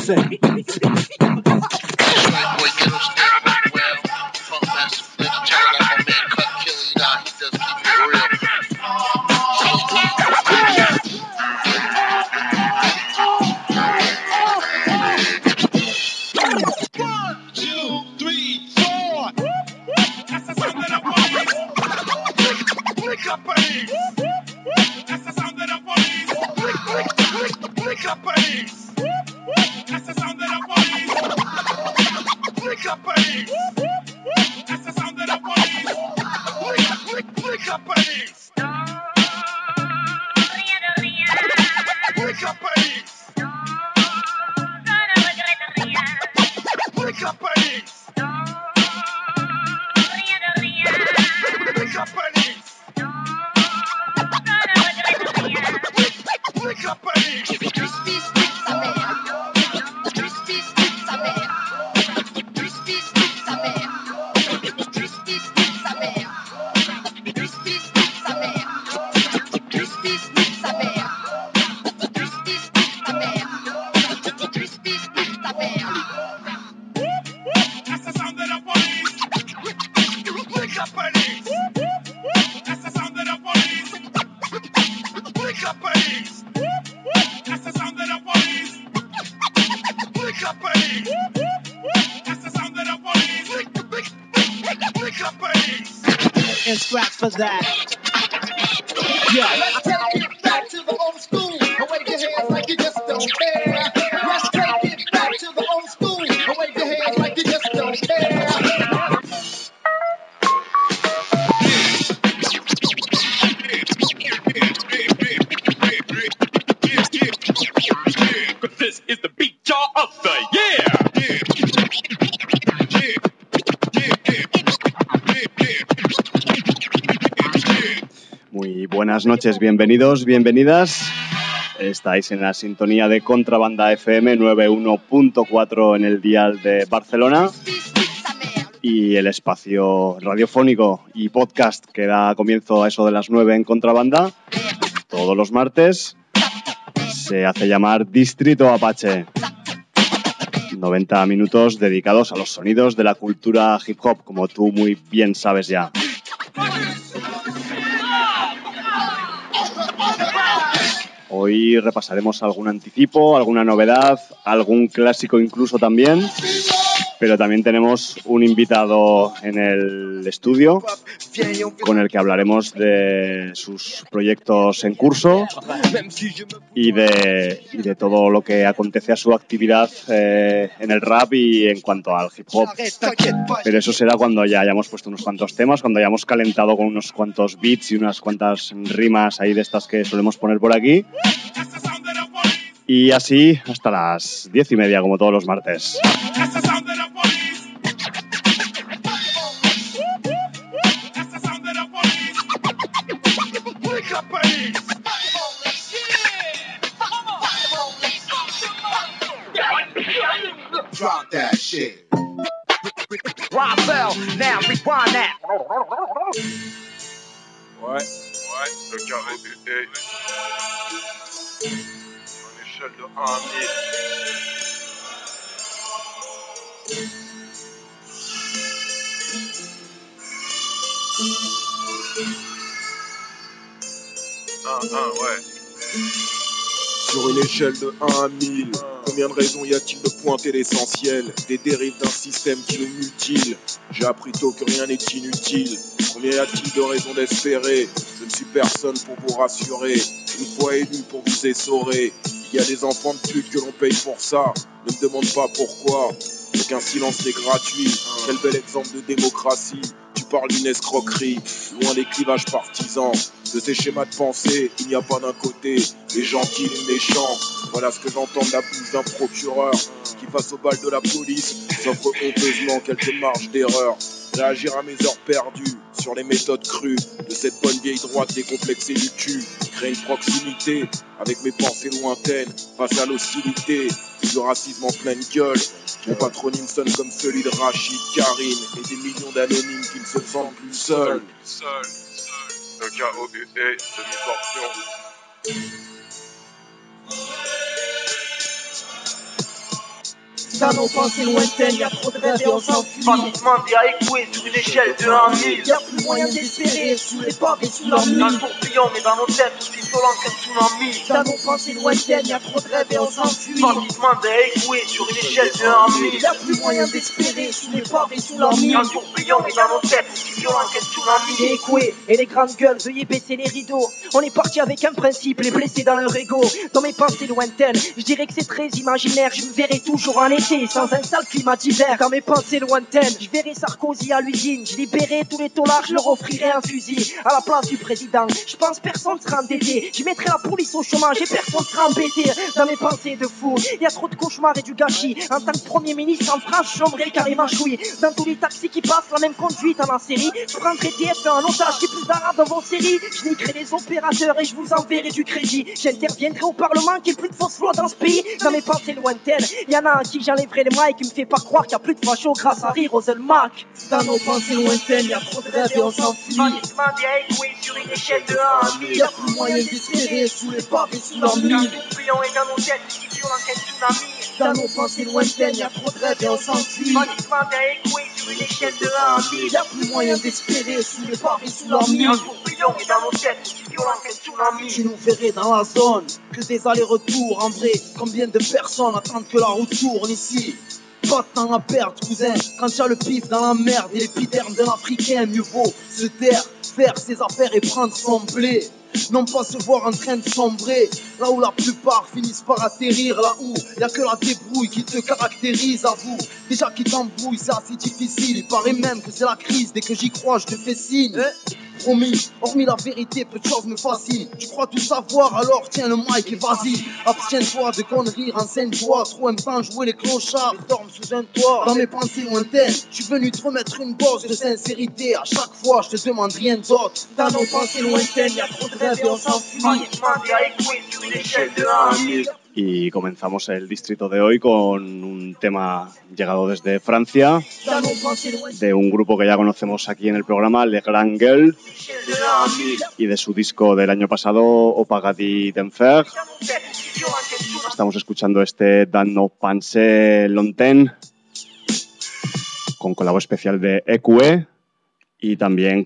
say. And scratch for that. Yeah. Let's take it back to the old school. And wave your hands like you just don't care. Let's take it back to the old school. And wave your hands like you just don't care. This is the beat jar of the year. Muy buenas noches, bienvenidos, bienvenidas. Estáis en la sintonía de Contrabanda FM 91.4 en el dial de Barcelona y el espacio radiofónico y podcast que da comienzo a eso de las 9 en Contrabanda todos los martes. Se hace llamar Distrito Apache. 90 minutos dedicados a los sonidos de la cultura hip hop, como tú muy bien sabes ya. Hoy repasaremos algún anticipo, alguna novedad, algún clásico incluso también, pero también tenemos un invitado en el estudio con el que hablaremos de sus proyectos en curso y de todo lo que acontece a su actividad en el rap y en cuanto al hip hop. Pero eso será cuando ya hayamos puesto unos cuantos temas, cuando hayamos calentado con unos cuantos beats y unas cuantas rimas ahí de estas que solemos poner por aquí. Y así hasta las 10:30, como todos los martes. Drop that shit. Raphael, now rewind that. Ouais, le KOUE. En échelle de 1 à 1000. Ouais. Sur une échelle de 1 à 1000, combien de raisons y a-t-il de pointer l'essentiel? Des dérives d'un système qui nous mutile. J'ai appris tôt que rien n'est inutile. Combien y a-t-il de raisons d'espérer? Je ne suis personne pour vous rassurer. Une fois élu pour vous essorer. Il y a des enfants de pute que l'on paye pour ça. Ne me demande pas pourquoi. Aucun silence n'est gratuit. Quel bel exemple de démocratie. Tu parles d'une escroquerie, loin des clivages partisans. De ces schémas de pensée, il n'y a pas d'un côté les gentils, les méchants. Voilà ce que j'entends de la bouche d'un procureur qui, face au bal de la police, s'offre honteusement quelques marges d'erreur. Réagir à mes heures perdues sur les méthodes crues de cette bonne vieille droite décomplexée du cul. Créer une proximité avec mes pensées lointaines face à l'hostilité du racisme en pleine gueule. Mon patronyme sonne comme celui de Rachid Karine et des millions d'anonymes qui ne se sentent plus seuls. Le KOUE, demi-portion. Dans nos pensées lointaines, y'a trop de rêves et on s'enfuit. Pratiquement des échoués sur une échelle de 1 000. Y'a plus moyen d'espérer, sous les portes et sous leur nuit. Un tourbillon mais dans nos têtes aussi violent qu'un tsunami. Dans nos pensées lointaines, y'a trop de rêves et on s'enfuit. Pratiquement des échoués sur une échelle de 1 000. Y'a plus moyen d'espérer, sous les portes et sous leur nuit. Un tourbillon mais dans nos têtes aussi violent qu'un tsunami. Les échoués et les grandes gueules, veuillez baisser les rideaux. On est parti avec un principe, les blessés dans leur ego. Dans mes pensées lointaines, je dirais que c'est très imaginaire. Je me verrai toujours en été, sans un sale climat d'hiver. Dans mes pensées lointaines, je verrai Sarkozy à l'usine. Je libérerai tous les taulards, je leur offrirai un fusil. À la place du président, je pense personne sera endetté. Je mettrai la police au chômage et personne sera embêté. Dans mes pensées de fou, y a trop de cauchemars et du gâchis. En tant que premier ministre en France, j'aimerais carrément chouï. Dans tous les taxis qui passent, la même conduite en série. Je prendrai TF1 en otage, j'ai plus d'arabes dans vos séries. Je niquerai les opérateurs et je vous enverrai du crédit. J'interviendrai au Parlement qu'il n'y ait plus de fausses lois dans ce pays. Dans mes pensées lointaines, y'en a un qui j'enlèverai les mailles qui me fait pas croire qu'il n'y a plus de fachos grâce à Rire aux Mac. Dans nos pensées lointaines, y'a trop de rêves et on s'enfuit. Pratiquement des échoués sur une échelle de 1 à 1000. Y'a plus moyen d'espérer sous les portes et sous leur nuit. Un tourbillon est dans nos têtes aussi violent qu'un tsunami. Dans nos pensées lointaines, y'a trop de rêves et on s'enfuit. Pratiquement des échoués sur une échelle de 1 à 1000. Y'a plus moyen d'espérer sous les portes et sous leur nuit. Un tourbillon est dans nos têtes aussi violent qu'un tsunami. Tu nous verrais dans la zone, que des allers-retours. En vrai, combien de personnes attendent que la route tourne ici? Pas de temps à perdre, cousin. Quand y'a le pif dans la merde et l'épiderme d'un Africain, mieux vaut se taire, faire ses affaires et prendre son blé. Non pas se voir en train de sombrer, là où la plupart finissent par atterrir, là où y'a que la débrouille qui te caractérise, avoue. Déjà qui t'embrouille, c'est assez difficile. Il paraît même que c'est la crise, dès que j'y crois, je te fais signe. Promis, hormis la vérité, peu de choses me fascinent. Tu crois tout savoir, alors tiens le mic et vas-y. Abstiens-toi de conneries, renseigne-toi. Trop aime pas jouer les clochards, ils dorment sous un toit. Dans mes pensées lointaines, je suis venu te remettre une dose de sincérité. À chaque fois, je te demande rien d'autre. Dans nos pensées lointaines, y'a trop de rêves et on s'enfuit. Pratiquement des échoués sur une échelle de 1 à 1000. Y comenzamos el distrito de hoy con un tema llegado desde Francia, Dans nos pensées lointaines, de un grupo que ya conocemos aquí en el programa, Les Grandes Gueules, Échelle de 1 à 1000. y de su disco del año pasado, Au Paradis d'Enfer. Dans nos têtes aussi violent qu'un tsunami. Estamos escuchando este Dans nos pensées lointaines, con colabo especial de EQE y también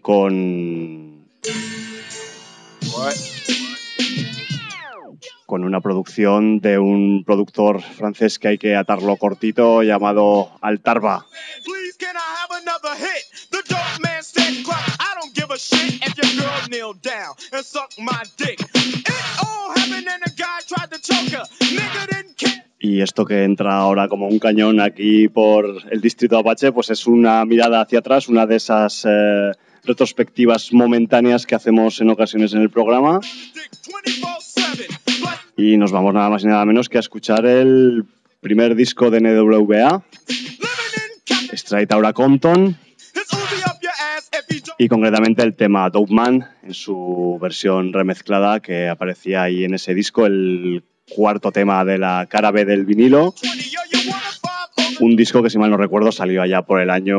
con una producción de un productor francés que hay que atarlo cortito llamado Altarba. Please, can I have another hit? The dope man said, "Clock, I don't give a shit if your girl kneel down and suck my dick." It all happened and the guy tried to choke her. Nigga didn't care. Y esto que entra ahora como un cañón aquí por el distrito Apache, pues es una mirada hacia atrás, una de esas retrospectivas momentáneas que hacemos en ocasiones en el programa. Dick 24/7. But Y nos vamos nada más y nada menos que a escuchar el primer disco de NWA, living in Cap- Straight Outta Compton, it's Uzi up your ass if you don't. y concretamente el tema Dope Man en su versión remezclada que aparecía ahí en ese disco, el cuarto tema de la cara B del vinilo. 20, yo, you wanna five over? Un disco que, si mal no recuerdo, salió allá por el año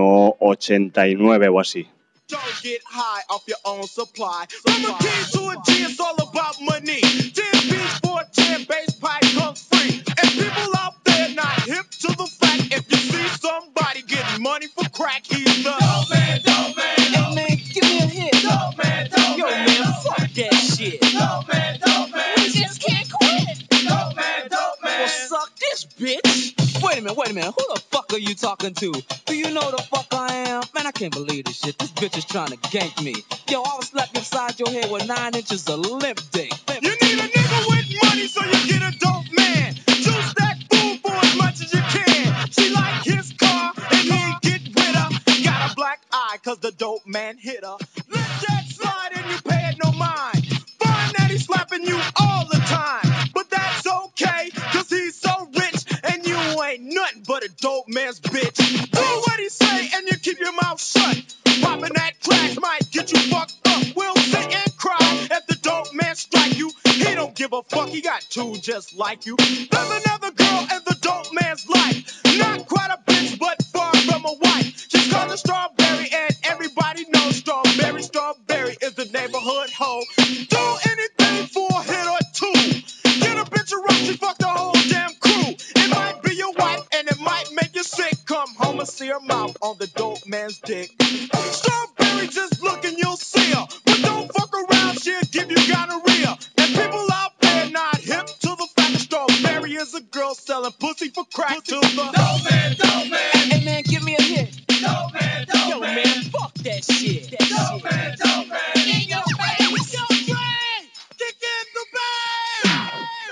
89 o así. Don't get high off your own supply. From a kid to a G, it's all about money. 10 beats for a 10 bass pipe comes free. And people out there not hip to the fact, if you see somebody getting money for crack, he's the dope man, dope man. Hey man, give me a hit. Dope man, dope Yo man. man, fuck that shit. Dope man, dope man. We just can't quit. Dope man, dope man. Well, suck this, bitch. Wait a minute. Who the fuck are you talking to? Do you know the fuck I am? Man, I can't believe this shit. This bitch is trying to gank me. Yo, I was slapped upside your head with 9 inches of limp dick. You need a nigga with money, so you get a dope man. Juice that fool for as much as you can. She like his car, and he get with her. Got a black eye, cause the dope man hit her. Let that slide and you pay it no mind. Find that he's slapping you all the time. But that's okay, cause he's so rich, and you ain't nothing but a dope man's bitch. Do what he say, and you keep your mouth shut. Popping that crack might get you fucked up. We'll sit and cry if the dope man strike you. He don't give a fuck, he got two just like you. There's another girl in the dope man's life. Not quite a bitch, but far from a wife. She's called a Strawberry, and everybody knows Strawberry is the neighborhood hoe. Do anything for a hit or two. Get a bitch a rock, she fuck the whole damn crew. It might be your wife, and it might never see her mouth on the dope man's dick. Strawberry, just look and you'll see her. But don't fuck around, she'll give you gonorrhea. And people out there not hip to the fact that Strawberry is a girl selling pussy for crack to the dope man, dope man. Hey man, give me a hit. Dope man, dope Yo man, fuck that shit. dope man, dope man. In your face. Yo, Dre, kick in the band.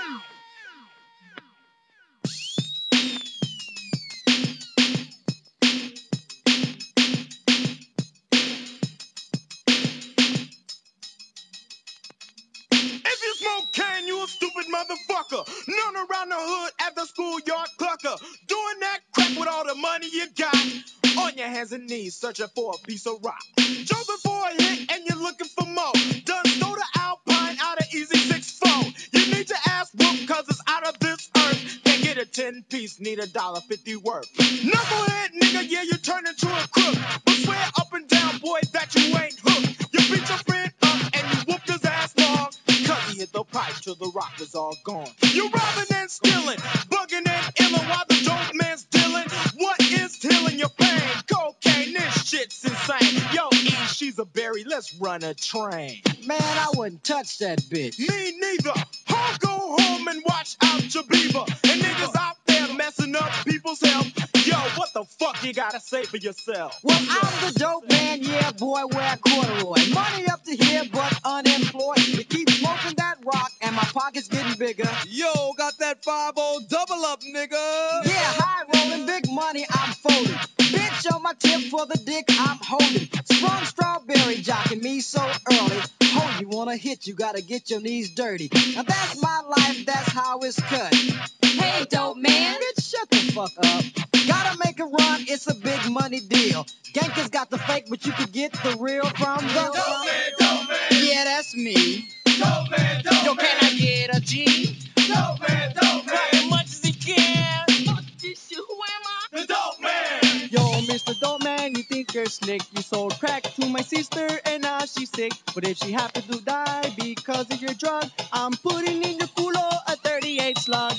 If you smoke cane, you a stupid motherfucker. None around the hood at the schoolyard clucker. Doing that crack with all the money you got. On your hands and knees, searching for a piece of rock. Jumping for a hit and you're looking for more. Done stole the Alpine out of Easy 6-4. You need to ask Whoop, cause it's out of this earth. Can't get a 10-piece, need $1.50 worth. Knucklehead nigga, yeah, you turn into a crook. But swear up and down, boy, that you ain't hooked. You beat your friend up and you whooped his ass long. Cause he hit the pipe till the rock was all gone. You robbing and stealing, bugging and illin' while the dope man's dealing. What is healing your pain? Cocaine, this shit's insane. Yo, E, she's a berry, let's run a train. Man, I wouldn't touch that bitch. Me neither. I'll go home and watch out your beaver. And niggas out there messing up people's health. Yo, what the fuck you gotta say for yourself? Well, I'm the dope man, yeah, boy, wear corduroy. Money up to here, but unemployed. You keep smoking that rock, and my pocket's getting bigger. Yo, got that 5-0 double up, nigga. Yeah, high rolling, big money, I'm folding. Bitch on my tip for the dick I'm holding. Sprung Strawberry jocking me so early. Oh, you wanna hit, you gotta get your knees dirty. Now that's my life, that's how it's cut. Hey, dope man. Bitch, shut the fuck up. Gotta make a run, it's a big money deal. Gankers got the fake, but you can get the real from the Dope man, dope man. Yeah, that's me. Dope man, dope Yo, can I get a G? Dope man, dope Clap as much as he can. Fuck this shit, who am I? The dope man. Yo, Mr. Dope Man, you think you're slick. You sold crack to my sister and now she's sick. But if she happened to die because of your drug, I'm putting in your culo a 38 slug.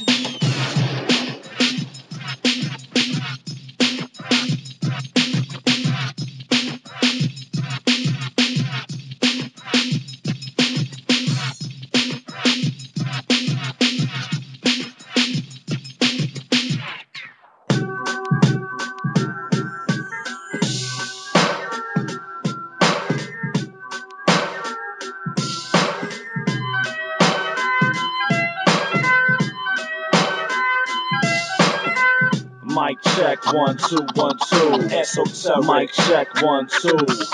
Mic check, 1, 2, 1, 2. Esoteric. Mic check, 1, 2.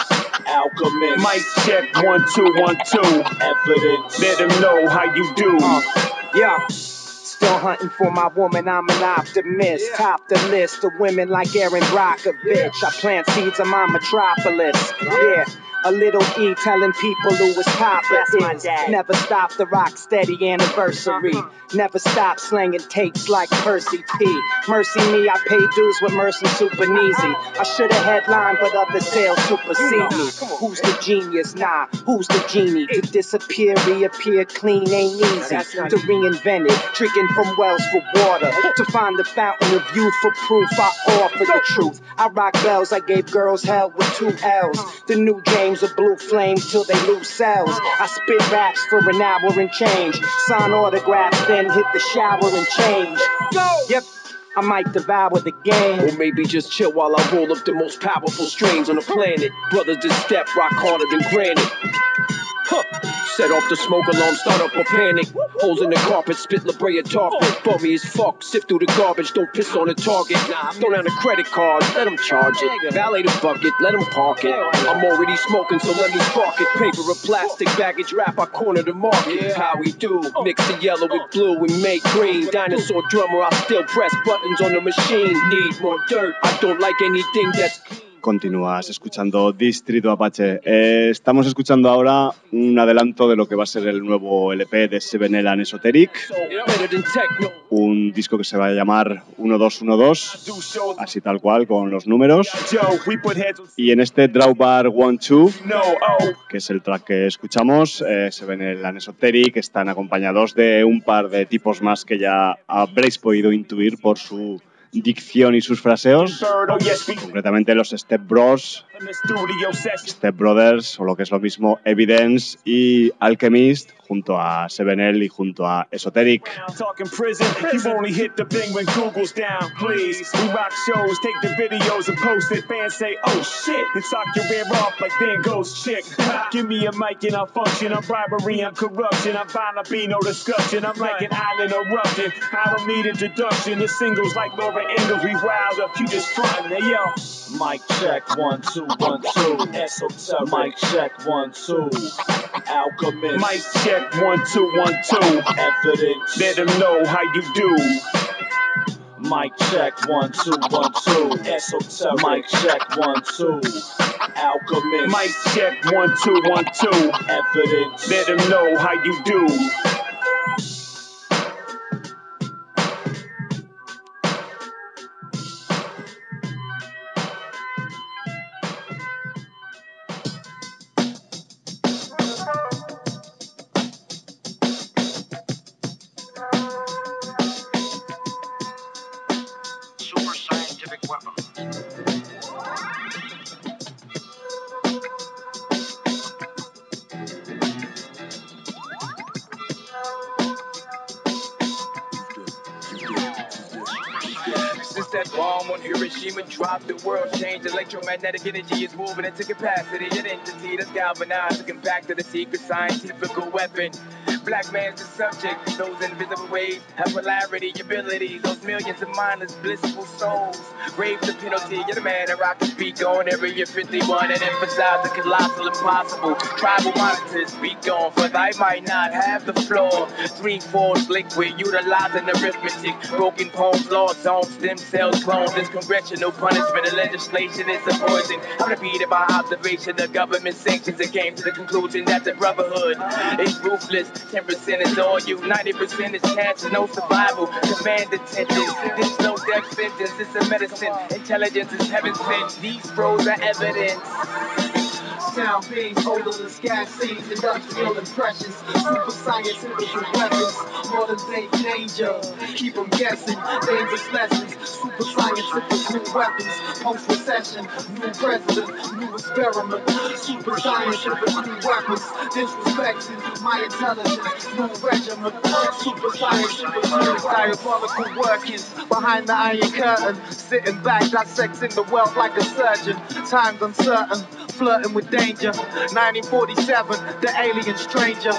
Alchemist. Mic check, 1, 2, 1, 2. Evidence. Let them know how you do. Yeah. Still hunting for my woman, I'm an optimist. Top the list of women like Aaron Brockovich. I plant seeds in my metropolis. Yeah. A little E telling people who his papa is. Never stop the rock steady anniversary. Never stop slanging tapes like Percy P. Mercy me, I pay dues with Mercy Superneasy. I should have headlined, but other sales supersede me. Who's the genius? Nah, who's the genie? To disappear, reappear clean ain't easy. To reinvent it, drinking from wells for water. To find the fountain of youth for proof, I offer the truth. I rock bells, I gave girls hell with 2 L's. The new James of blue flames till they lose cells. I spit raps for an hour and change. Sign autographs, then hit the shower and change. Go! Yep. I might devour the game. Or maybe just chill while I roll up the most powerful strains on the planet. Brothers just step rock harder than granite. Huh. Set off the smoke alarm, start up a panic. Holes in the carpet, spit La Brea target. Bummy as fuck, sift through the garbage, don't piss on the target. Throw down the credit cards, let them charge it. Valet the bucket, let them park it. I'm already smoking, so let me spark it. Paper or plastic, baggage wrap, I corner the market. How we do, mix the yellow with blue and make green. Dinosaur drummer, I still press buttons on the machine. Need more dirt, I don't like anything that's... Continúas escuchando Distrito Apache. Estamos escuchando ahora un adelanto de lo que va a ser el nuevo LP de Seven Elan Esoteric, un disco que se va a llamar 1212, así tal cual, con los números. Y en este Drawbar 1-2, que es el track que escuchamos, Seven Elan Esoteric, están acompañados de un par de tipos más que ya habréis podido intuir por su dicción y sus fraseos, concretamente los Step Bros, Step Brothers, o lo que es lo mismo Evidence y Alchemist, junto a 7L y junto a Esoteric. Talking prison, you only hit the thing when Google's down, please. We rock shows, take the videos and post it. Fans say, oh shit, and sock your rear off like Van Gogh's chick. Give me a mic and I'll function. I'm bribery and corruption. I'm bound to be no discussion. I'm like an island eruption. I don't need introduction. The singles like Laura Ingalls, we wild up, you just frontin'. Hey yo. Mic check, 1 2 1 2. Esoteric. Mic check, 1 2. Alchemist. Mic check, 1 2 1 2. Evidence. Let them know how you do. Mic check, 1 2 1 2. Esoteric. Mic check, 1 2. Alchemist. Mic check, 1 2 1 2. Evidence. Let them know how you do. Super scientific weapon. Since that bomb on Hiroshima dropped, the world changed. Electromagnetic energy is moving into capacity. An entity that's galvanized, looking back to the secret scientific weapon. Black man's the subject. Those invisible waves have polarity, ability. Those millions of mindless, blissful souls. Brave the penalty. You're the man that rock the speak on Area 51 and emphasize the colossal impossible. Tribal monitors speak on, for I might not have the floor. 3/4 liquid, utilizing arithmetic. Broken poems, lost zones, stem cells, clones. This congressional punishment and legislation is a poison. I'm repeating my observation. The government sanctions and came to the conclusion that the brotherhood is ruthless. 10% is all you, 90% is cancer, no survival. Command attention, this no death sentence, it's a medicine. Intelligence is heaven sent, these pros are evidence. Sound beams, odorless gas scenes, industrial impressions, super scientific weapons, modern day danger, keep them guessing, dangerous lessons, super scientific new weapons, post-recession, new president, new experiment, super scientific new weapons, disrespecting my intelligence, new regimen, super scientific new diabolical workings, behind the iron curtain, sitting back, dissecting the world like a surgeon, times uncertain, flirting with danger. 1947, the alien stranger.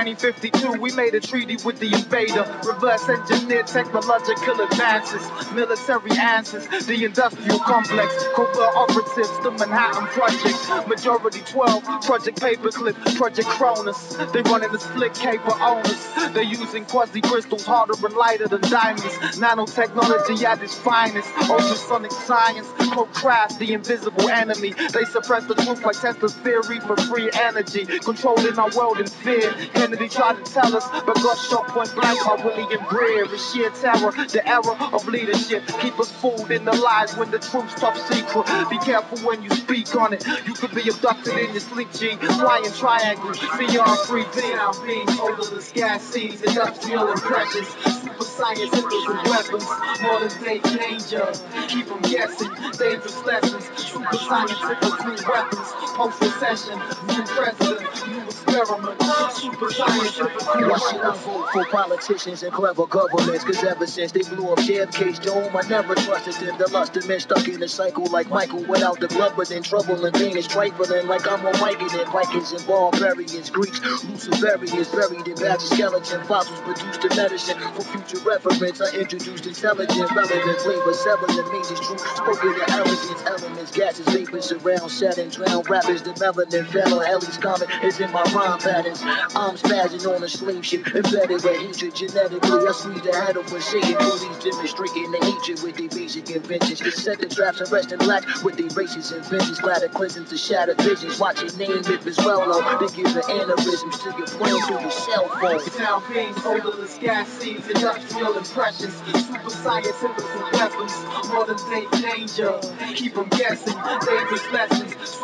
1952, we made a treaty with the invader. Reverse engineered technological advances, military answers, the industrial complex, covert operatives, the Manhattan Project. Majority 12, Project Paperclip, Project Cronus. They running the slick caper owners. They're using quasi crystals harder and lighter than diamonds. Nanotechnology at its finest. Ultrasonic science, craft the invisible enemy. They suppress the truth like Tesla's theory for free energy, controlling our world in fear. Kennedy tried to tell us, but got shot point blank by William Greer. It's sheer terror, the error of leadership. Keep us fooled in the lies when the truth's top secret. Be careful when you speak on it. You could be abducted in your sleep, G. Flying triangle, CR3D. Sound beams, odorless gas scenes, industrial impressions, super scientific weapons, modern day danger. Keep them guessing, dangerous lessons, super scientific new weapons, post-recession, new president, new experiment, super scientific new Why should I vote for politicians and clever governments? Cause ever since they blew up JFK's dome, I never trusted them. The lust of men stuck in a cycle like Michael without the glove, but then trouble and pain is trifling like I'm a Viking. Vikings and barbarians, Greeks, Luciferians, buried in bags of skeleton fossils, produced in medicine. For future reference, I introduced intelligent, relevant flavor, settling means it's true. Spoken to arrogance, elements, gases, vapors, surround, Saturn, drown, rappers, the melanin, fellow, Halley's comet is in my rhyme patterns. I'm spazzing on a slave ship, embedded with hatred genetically. I squeeze the head over Satan, police demonstrating the hatred with their basic inventions. Set the traps and rest in black with their races and vengeance. Cataclysms to shatter visions. Watch your name if it's well known. They give the aneurysms to your brain through your cell phone. Sound beams, odorless gas scenes, industrial impressions, super scientific weapons, modern day danger. Keep them guessing, dangerous lessons,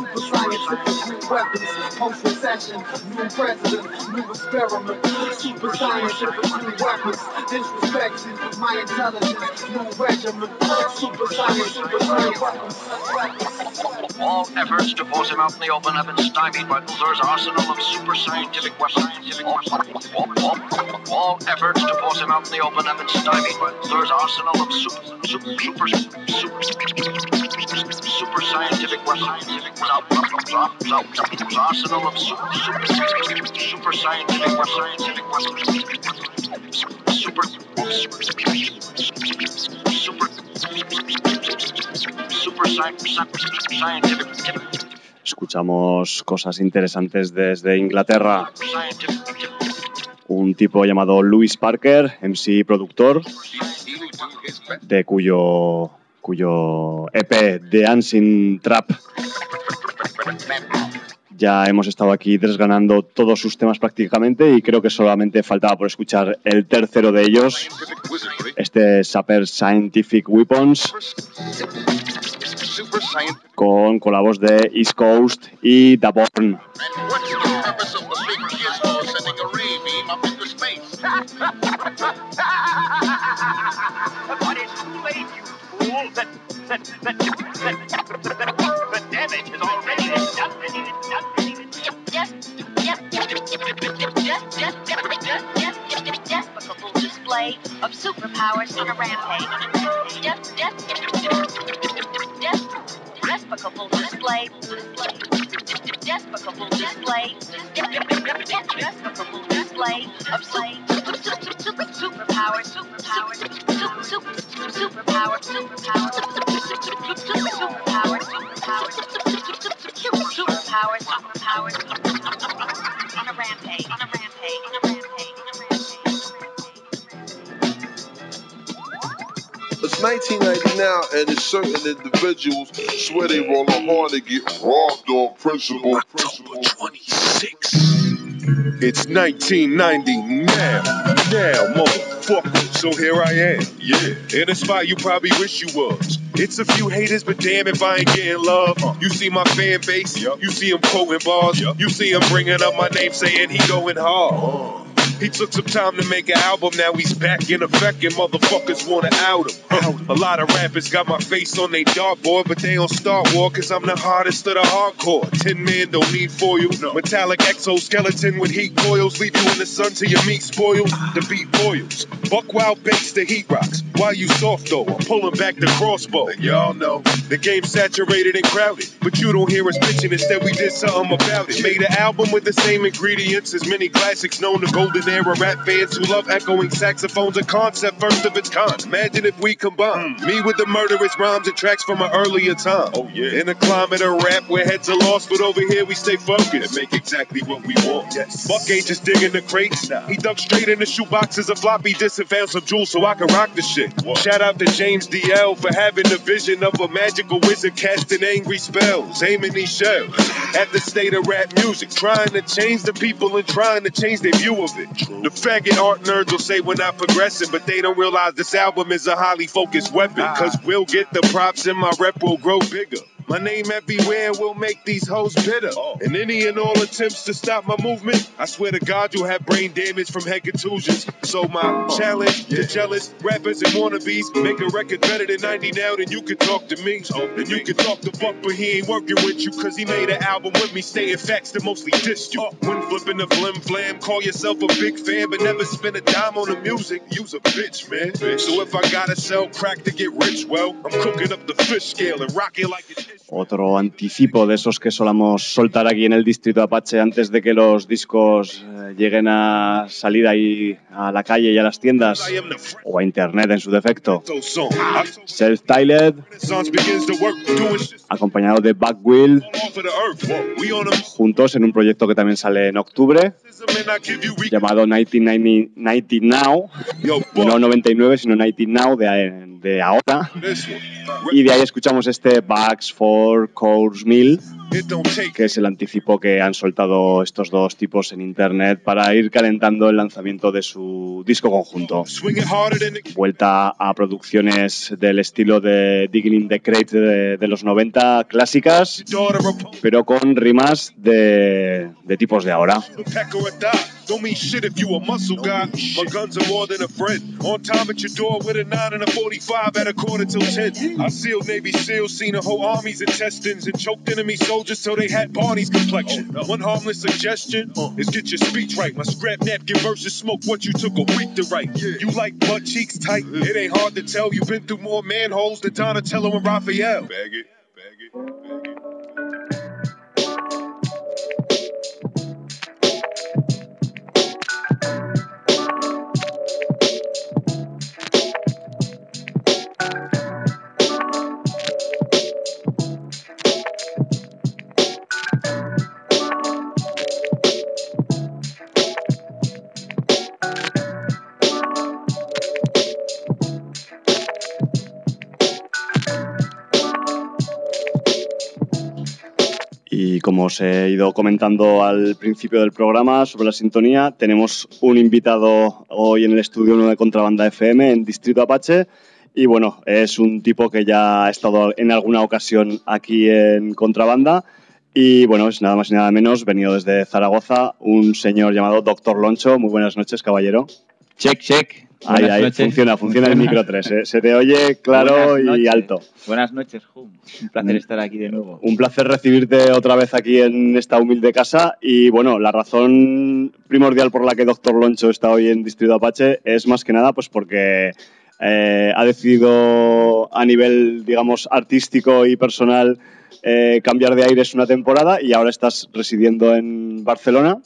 super scientific weapons, post-recession, new president, new experiment, super scientific new weapons, disrespecting my intelligence, new regimen, super scientific weapons. All efforts to force him out in the open have been stymied by Luthor's arsenal of super scientific weapons. All efforts to force him out in the open have been stymied by Luthor's arsenal of super scientific weapons. Arsenal of super scientific weapons. Super scientific. Escuchamos cosas interesantes desde Inglaterra. Un tipo llamado Lewis Parker, MC y productor, de cuyo EP The Dancing Trap ya hemos estado aquí desgranando todos sus temas prácticamente, y creo que solamente faltaba por escuchar el tercero de ellos, este Super Scientific Weapons, con colabos de East Coast y Da Born. Display of superpowers on a rampage. Despicable display. Despicable display. Despicable display of superpowers. Superpowers. On a rampage. It's 1990 now, and it's certain individuals swear they rollin' hard to get robbed on principle. October 26. It's 1990 now, motherfucker. So here I am, yeah, in a spot you probably wish you was. It's a few haters, but damn if I ain't getting love. You see my fan base, you see him quoting bars, you see him bringing up my name saying he going hard. He took some time to make an album, now he's back in effect and motherfuckers wanna out him. A lot of rappers got my face on they dartboard, but they don't start war cause I'm the hardest of the hardcore. 10 man don't need foil, metallic exoskeleton with heat coils, leave you in the sun till your meat spoils. The beat boils, buck wild bass the heat rocks. Why you soft though? I'm pulling back the crossbow. And y'all know the game's saturated and crowded, but you don't hear us bitching, instead we did something about it. Made an album with the same ingredients as many classics known to golden era rap fans who love echoing saxophones, a concept first of its kind. Imagine if we combine me with the murderous rhymes and tracks from an earlier time. Oh yeah. In a climate of rap where heads are lost, but over here we stay focused and make exactly what we want. Yes. Buck ain't just digging the crates. Nah. He dug straight in the shoe boxes of floppy disk and found some jewels so I can rock the shit. Whoa. Shout out to James DL for having the vision of a magical wizard casting angry spells, aiming these shells at the state of rap music, trying to change the people and trying to change their view of it. The faggot art nerds will say we're not progressing, but they don't realize this album is a highly focused weapon. Cause we'll get the props and my rep will grow bigger. My name everywhere will make these hoes bitter. And any and all attempts to stop my movement, I swear to God you'll have brain damage from head contusions. So my challenge to jealous rappers and wannabes, make a record better than 90 now, then you can talk to me. And you can talk to Buck, but he ain't working with you cause he made an album with me stating facts that mostly dissed you. When flipping the flim flam, call yourself a big fan but never spend a dime on the music, you's a bitch, man. So if I gotta sell crack to get rich, well, I'm cooking up the fish scale and rocking like it's Otro anticipo de esos que solamos soltar aquí en el Distrito Apache antes de que los discos lleguen a salir ahí a la calle y a las tiendas o a internet en su defecto. Self-Titled, acompañado de Backwheel, juntos en un proyecto que también sale en octubre llamado 1990 Now, no 99 sino 90 Now de ahora, y de ahí escuchamos este Bags for Course Mill que es el anticipo que han soltado estos dos tipos en internet para ir calentando el lanzamiento de su disco conjunto. Vuelta a producciones del estilo de Digging in the Crate de los 90, clásicas, pero con rimas de tipos de ahora. Don't mean shit if you a muscle guy. My guns are more than a friend. On time at your door with a 9 and a 45 at 1:45. I sealed Navy SEALs, seen a whole army's intestines and choked enemy soldiers till they had Barney's complexion. One harmless suggestion is get your speech right. My scrap napkin versus smoke what you took a week to write. You like butt cheeks tight? It ain't hard to tell. You've been through more manholes than Donatello and Raphael. Bag it, bag it, bag it. Y como os he ido comentando al principio del programa sobre la sintonía, tenemos un invitado hoy en el estudio 1 de Contrabanda FM en Distrito Apache. Y bueno, es un tipo que ya ha estado en alguna ocasión aquí en Contrabanda. Y bueno, es nada más y nada menos, venido desde Zaragoza, un señor llamado Dr. Loncho. Muy buenas noches, caballero. Check, check. Ahí, funciona el micro 3, ¿eh? Se te oye claro y alto. Buenas noches, Hum. Un placer estar aquí de nuevo. Un placer recibirte otra vez aquí en esta humilde casa. Y bueno, la razón primordial por la que Dr. Loncho está hoy en Distrito Apache es más que nada pues porque ha decidido a nivel, digamos, artístico y personal cambiar de aires una temporada y ahora estás residiendo en Barcelona.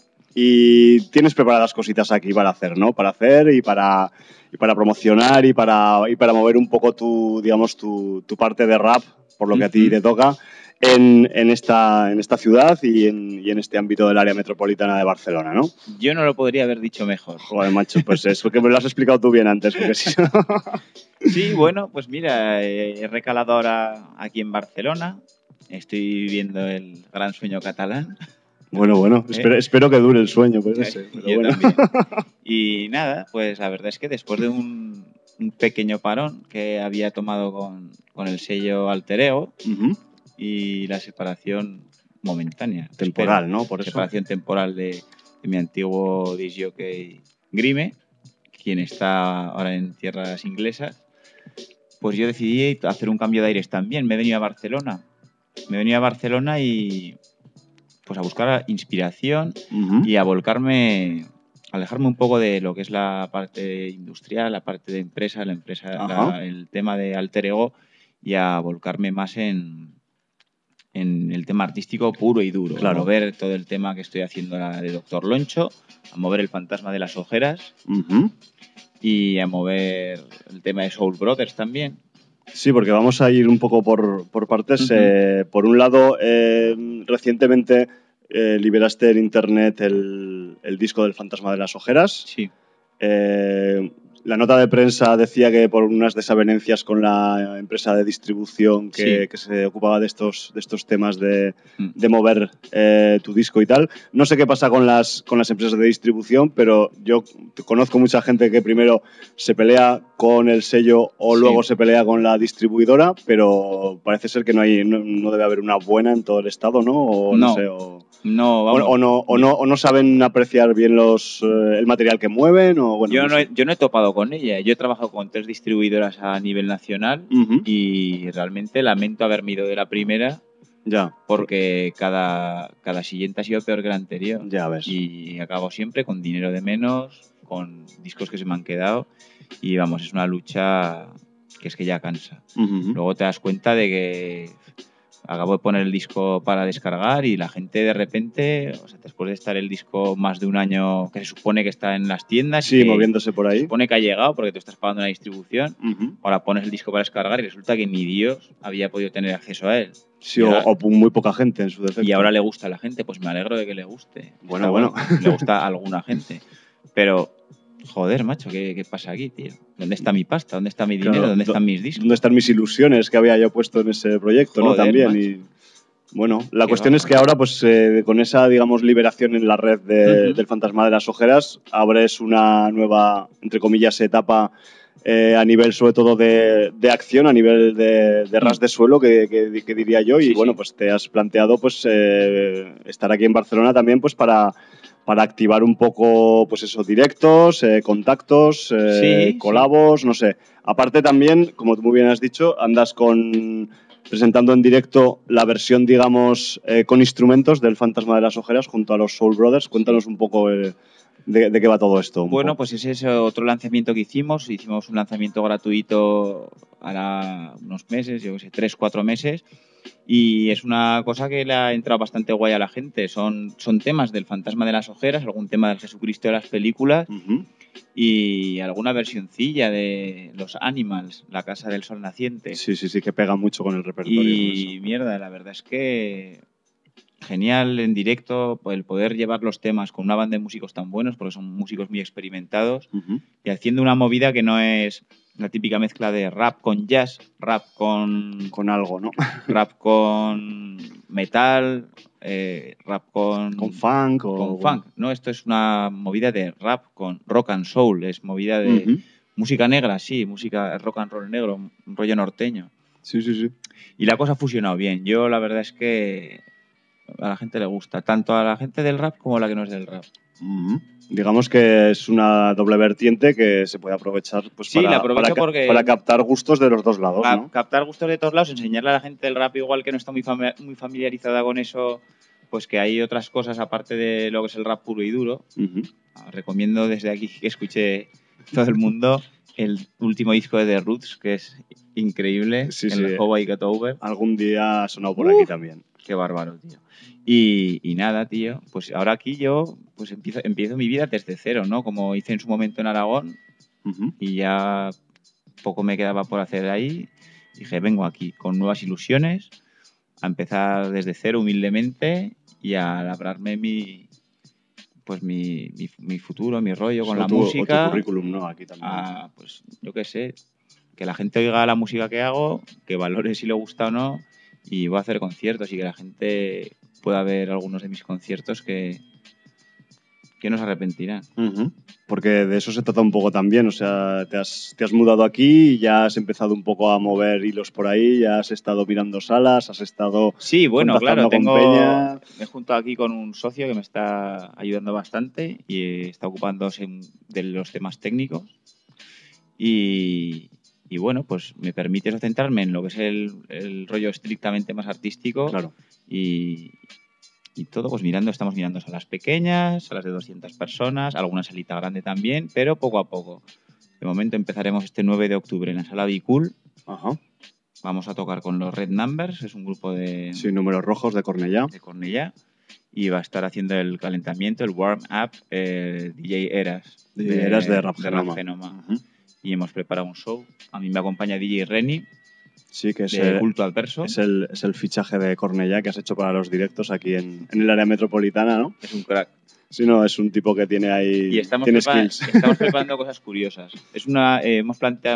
Y tienes preparadas cositas aquí para hacer, ¿no? Para hacer y para promocionar y para mover un poco tu parte de rap, por lo que a ti te toca, en esta ciudad y en este ámbito del área metropolitana de Barcelona, ¿no? Yo no lo podría haber dicho mejor. Joder, macho, pues es porque me lo has explicado tú bien antes, porque si no... Sí, bueno, pues mira, he recalado ahora aquí en Barcelona, estoy viviendo el gran sueño catalán. Bueno, espero que dure el sueño, pues ese. Yo también. Y nada, pues la verdad es que después de un pequeño parón que había tomado con el sello Alter Ego y la separación momentánea. Temporal, ¿no? Por eso. Separación temporal de mi antiguo disc jockey Grime, quien está ahora en tierras inglesas, pues yo decidí hacer un cambio de aires también. Me he venido a Barcelona. Y pues a buscar inspiración y a volcarme, a alejarme un poco de lo que es la parte industrial, la parte de empresa, el tema de Alter Ego y a volcarme más en el tema artístico puro y duro. Claro. A mover todo el tema que estoy haciendo de Dr. Loncho, a mover el fantasma de las ojeras y a mover el tema de Soul Brothers también. Sí, porque vamos a ir un poco por partes. Por un lado, recientemente liberaste en internet el disco del Fantasma de las Ojeras. Sí. La nota de prensa decía que por unas desavenencias con la empresa de distribución que se ocupaba de estos temas de mover tu disco y tal. No sé qué pasa con las empresas de distribución, pero yo conozco mucha gente que primero se pelea con el sello o luego se pelea con la distribuidora, pero parece ser que no debe haber una buena en todo el estado, ¿no? O no sé, o no saben apreciar bien el material que mueven. O, bueno, yo no he topado con ella. Yo he trabajado con 3 distribuidoras a nivel nacional y realmente lamento haberme ido de la primera porque cada siguiente ha sido peor que la anterior. Ya ves. Y acabo siempre con dinero de menos, con discos que se me han quedado y vamos, es una lucha que es que ya cansa. Luego te das cuenta de que acabo de poner el disco para descargar y la gente de repente, o sea, después de estar el disco más de un año que se supone que está en las tiendas, sí, moviéndose por ahí, se supone que ha llegado porque tú estás pagando una distribución, ahora pones el disco para descargar y resulta que ni Dios había podido tener acceso a él. Sí, o muy poca gente en su defecto. Y ahora le gusta a la gente, pues me alegro de que le guste. Bueno. Le gusta a alguna gente. Pero, joder, macho, ¿qué pasa aquí, tío? ¿Dónde está mi pasta? ¿Dónde está mi dinero? ¿Dónde están mis discos? ¿Dónde están mis ilusiones que había yo puesto en ese proyecto? Joder, ¿no? También. Bueno, la Qué cuestión es que ahora, pues con esa, digamos, liberación en la red del Fantasma de las Ojeras, abres una nueva, entre comillas, etapa a nivel sobre todo de acción, a nivel de ras de suelo, que diría yo, y bueno, pues te has planteado pues estar aquí en Barcelona también pues para activar un poco, pues eso, directos, contactos, colabos, no sé. Aparte también, como tú muy bien has dicho, andas presentando en directo la versión, digamos, con instrumentos del Fantasma de las Ojeras junto a los Soul Brothers. Cuéntanos un poco de qué va todo esto. Bueno, pues ese es otro lanzamiento que hicimos. Hicimos un lanzamiento gratuito ahora unos meses, yo qué sé, 3-4 meses. Y es una cosa que le ha entrado bastante guay a la gente. Son temas del Fantasma de las Ojeras, algún tema del Jesucristo de las películas y alguna versioncilla de los Animals, La Casa del Sol Naciente. Sí, que pega mucho con el repertorio. Y mierda, la verdad es que genial en directo el poder llevar los temas con una banda de músicos tan buenos, porque son músicos muy experimentados, y haciendo una movida que no es la típica mezcla de rap con jazz, rap con algo, ¿no? Rap con metal, rap con funk. Con funk. No, esto es una movida de rap con rock and soul, es movida de música negra, sí, música rock and roll negro, un rollo norteño. Sí. Y la cosa ha fusionado bien. Yo la verdad es que a la gente le gusta, tanto a la gente del rap como a la que no es del rap. Digamos que es una doble vertiente que se puede aprovechar pues, sí, para captar gustos de los dos lados, ¿no? Captar gustos de todos lados, enseñarle a la gente del rap igual que no está muy familiarizada con eso, pues que hay otras cosas aparte de lo que es el rap puro y duro. Recomiendo desde aquí que escuche todo el mundo el último disco de The Roots, que es increíble, el How I Got Over. Algún día ha sonado por aquí también. Qué bárbaro, tío. Y nada, tío, pues ahora aquí yo pues empiezo mi vida desde cero, ¿no? Como hice en su momento en Aragón y ya poco me quedaba por hacer ahí. Dije, vengo aquí con nuevas ilusiones, a empezar desde cero humildemente y a labrarme mi futuro, mi rollo con la música. O tu currículum, ¿no? Aquí también. Pues yo qué sé, que la gente oiga la música que hago, que valore si le gusta o no, y voy a hacer conciertos y que la gente pueda ver algunos de mis conciertos que no se arrepentirán. Porque de eso se trata un poco también, o sea, te has mudado aquí y ya has empezado un poco a mover hilos por ahí, ya has estado mirando salas, has estado claro, con peña. Me he juntado aquí con un socio que me está ayudando bastante y está ocupándose de los temas técnicos y bueno, pues me permite centrarme en lo que es el rollo estrictamente más artístico. Claro. Y todo, pues estamos mirando salas pequeñas, salas de 200 personas, alguna salita grande también, pero poco a poco. De momento empezaremos este 9 de octubre en la sala Be Cool. Vamos a tocar con los Red Numbers, es un grupo de... Sí, números rojos de Cornellá. Y va a estar haciendo el calentamiento, el warm-up, DJ Eras. Eras de Rap Genoma. Y hemos preparado un show. A mí me acompaña DJ Renny. Sí, que es de Culto Adverso. Es el fichaje de Cornellá que has hecho para los directos aquí en el área metropolitana, ¿no? Es un crack. Sí, no, es un tipo que tiene ahí. Y estamos preparando cosas curiosas. Hemos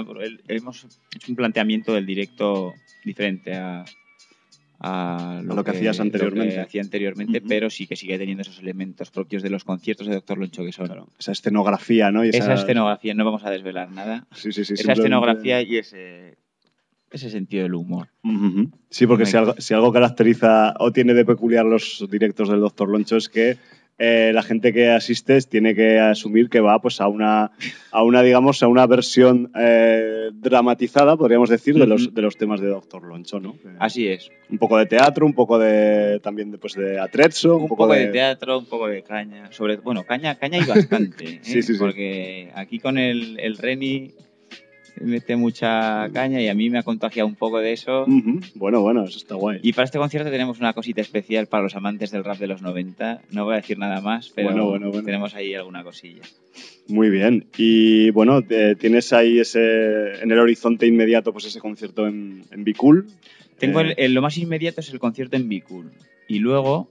hecho un planteamiento del directo diferente a lo que hacías anteriormente. Lo que hacía anteriormente, pero sí que sigue teniendo esos elementos propios de los conciertos de Dr. Loncho, que son. Claro, esa escenografía, ¿no? Esa escenografía, no vamos a desvelar nada. Sí. Esa escenografía y ese sentido del humor. Sí, porque si algo caracteriza o tiene de peculiar los directos del Dr. Loncho es que la gente que asiste tiene que asumir que va pues a una versión dramatizada, podríamos decir, de los temas de Dr. Loncho, ¿no? Así es. Un poco de teatro, un poco también de atrezzo. Un poco de teatro, un poco de caña. Caña hay bastante. Sí. Porque aquí con el Reni mete mucha caña y a mí me ha contagiado un poco de eso. Bueno, eso está guay. Y para este concierto tenemos una cosita especial para los amantes del rap de los 90. No voy a decir nada más, pero bueno. tenemos ahí alguna cosilla. Muy bien. Y bueno, tienes ahí en el horizonte inmediato pues ese concierto en Be Cool. Tengo lo más inmediato es el concierto en Be Cool. Y luego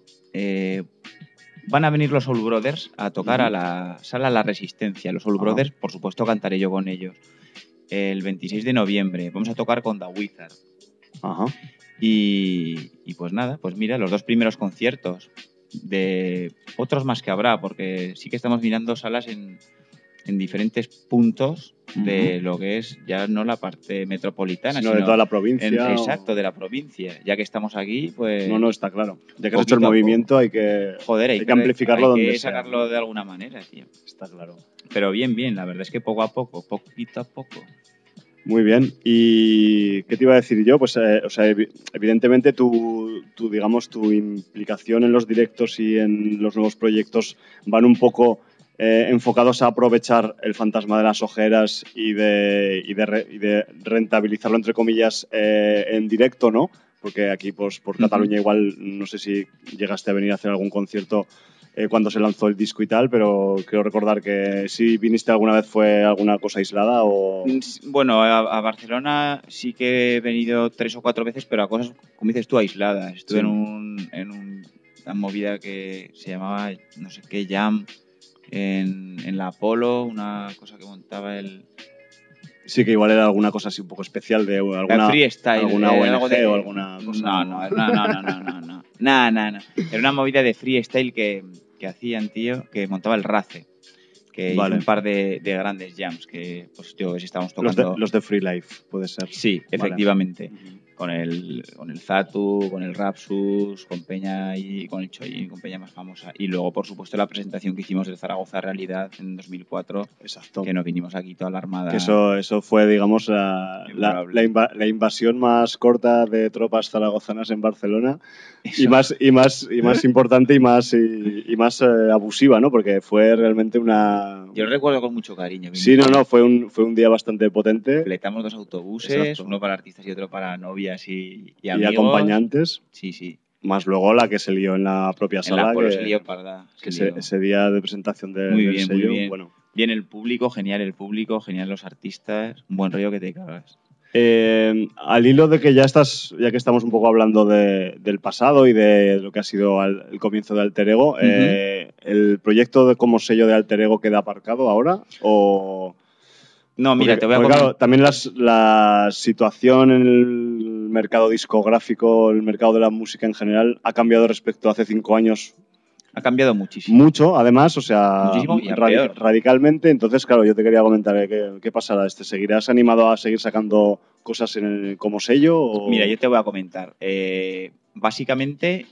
van a venir los Soul Brothers a tocar a la sala La Resistencia. Los Soul Brothers, por supuesto, cantaré yo con ellos. El 26 de noviembre. Vamos a tocar con The Wizard. Y pues nada, pues mira, los 2 primeros conciertos, de otros más que habrá, porque sí que estamos mirando salas en diferentes puntos de lo que es ya no la parte metropolitana, sino de toda la provincia. Exacto, de la provincia. Ya que estamos aquí, pues... No, está claro. Ya que has hecho el movimiento hay que, hay que amplificarlo donde sea. Hay que sacarlo de alguna manera, tío. Está claro. Pero bien, la verdad es que poco a poco, poquito a poco. Muy bien. ¿Y qué te iba a decir yo? Pues, evidentemente tu implicación en los directos y en los nuevos proyectos van un poco enfocados a aprovechar el fantasma de las ojeras y de rentabilizarlo, entre comillas, en directo, ¿no? Porque aquí, pues, por Cataluña igual, no sé si llegaste a venir a hacer algún concierto cuando se lanzó el disco y tal, pero creo recordar que si viniste alguna vez fue alguna cosa aislada o... Bueno, a Barcelona sí que he venido 3 o 4 veces, pero a cosas, como dices tú, aisladas. Estuve en una movida que se llamaba, no sé qué, Jam, en la Apolo, una cosa que montaba el... Sí, que igual era alguna cosa así un poco especial de alguna... freestyle. Alguna ONG o alguna cosa... No. Era una movida de freestyle que hacían, tío, que montaba el Race, que hizo un par de grandes jams que, pues, yo estábamos tocando... Los de Free Life, puede ser. Sí, efectivamente. Con el Zatu, con el Rapsus, con Peña y con el Choyin, con Peña más famosa. Y luego, por supuesto, la presentación que hicimos del Zaragoza Realidad en 2004. Exacto. Que nos vinimos aquí toda la armada. Que eso fue, digamos, la invasión más corta de tropas zaragozanas en Barcelona. Y más importante y más abusiva, ¿no? Porque fue realmente una... Yo lo recuerdo con mucho cariño. Sí, fue un día bastante potente. Fletamos 2 autobuses, uno para artistas y otro para novias y amigos. Y acompañantes. Sí. Más luego la que se lió en la propia sala. En la Apolo se lió parda. Ese día de presentación del sello. Muy bien. Bueno. Bien el público, genial los artistas. Un buen rollo que te cagas. Al hilo de que ya que estamos un poco hablando del pasado y de lo que ha sido el comienzo de Alter Ego, ¿el proyecto como sello de Alter Ego queda aparcado ahora? ¿O...? No, mira, te voy a comentar. Claro, también la situación en el mercado discográfico, el mercado de la música en general, ha cambiado respecto a hace 5 años. Ha cambiado muchísimo. Mucho, además, o sea, muchísimo radicalmente. Entonces, claro, yo te quería comentar qué pasará. ¿Seguirás animado a seguir sacando cosas como sello? O... Mira, yo te voy a comentar. Básicamente,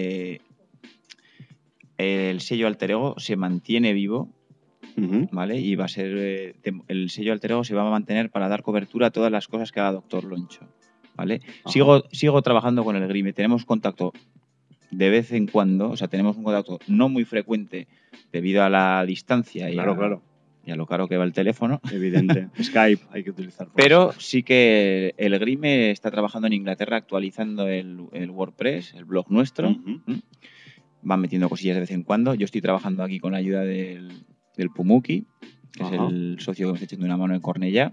el sello Alter Ego se mantiene vivo. ¿Vale? Y va a ser el sello Alter Ego se va a mantener para dar cobertura a todas las cosas que haga Doctor Loncho, ¿vale? Sigo trabajando con el Grime, tenemos contacto de vez en cuando, o sea, tenemos un contacto no muy frecuente debido a la distancia y a lo caro que va el teléfono. Evidente. Skype hay que utilizar. Pero sí que el Grime está trabajando en Inglaterra actualizando el WordPress, el blog nuestro. Van metiendo cosillas de vez en cuando. Yo estoy trabajando aquí con la ayuda del Pumuki, que es el socio que me está echando una mano en Cornellá.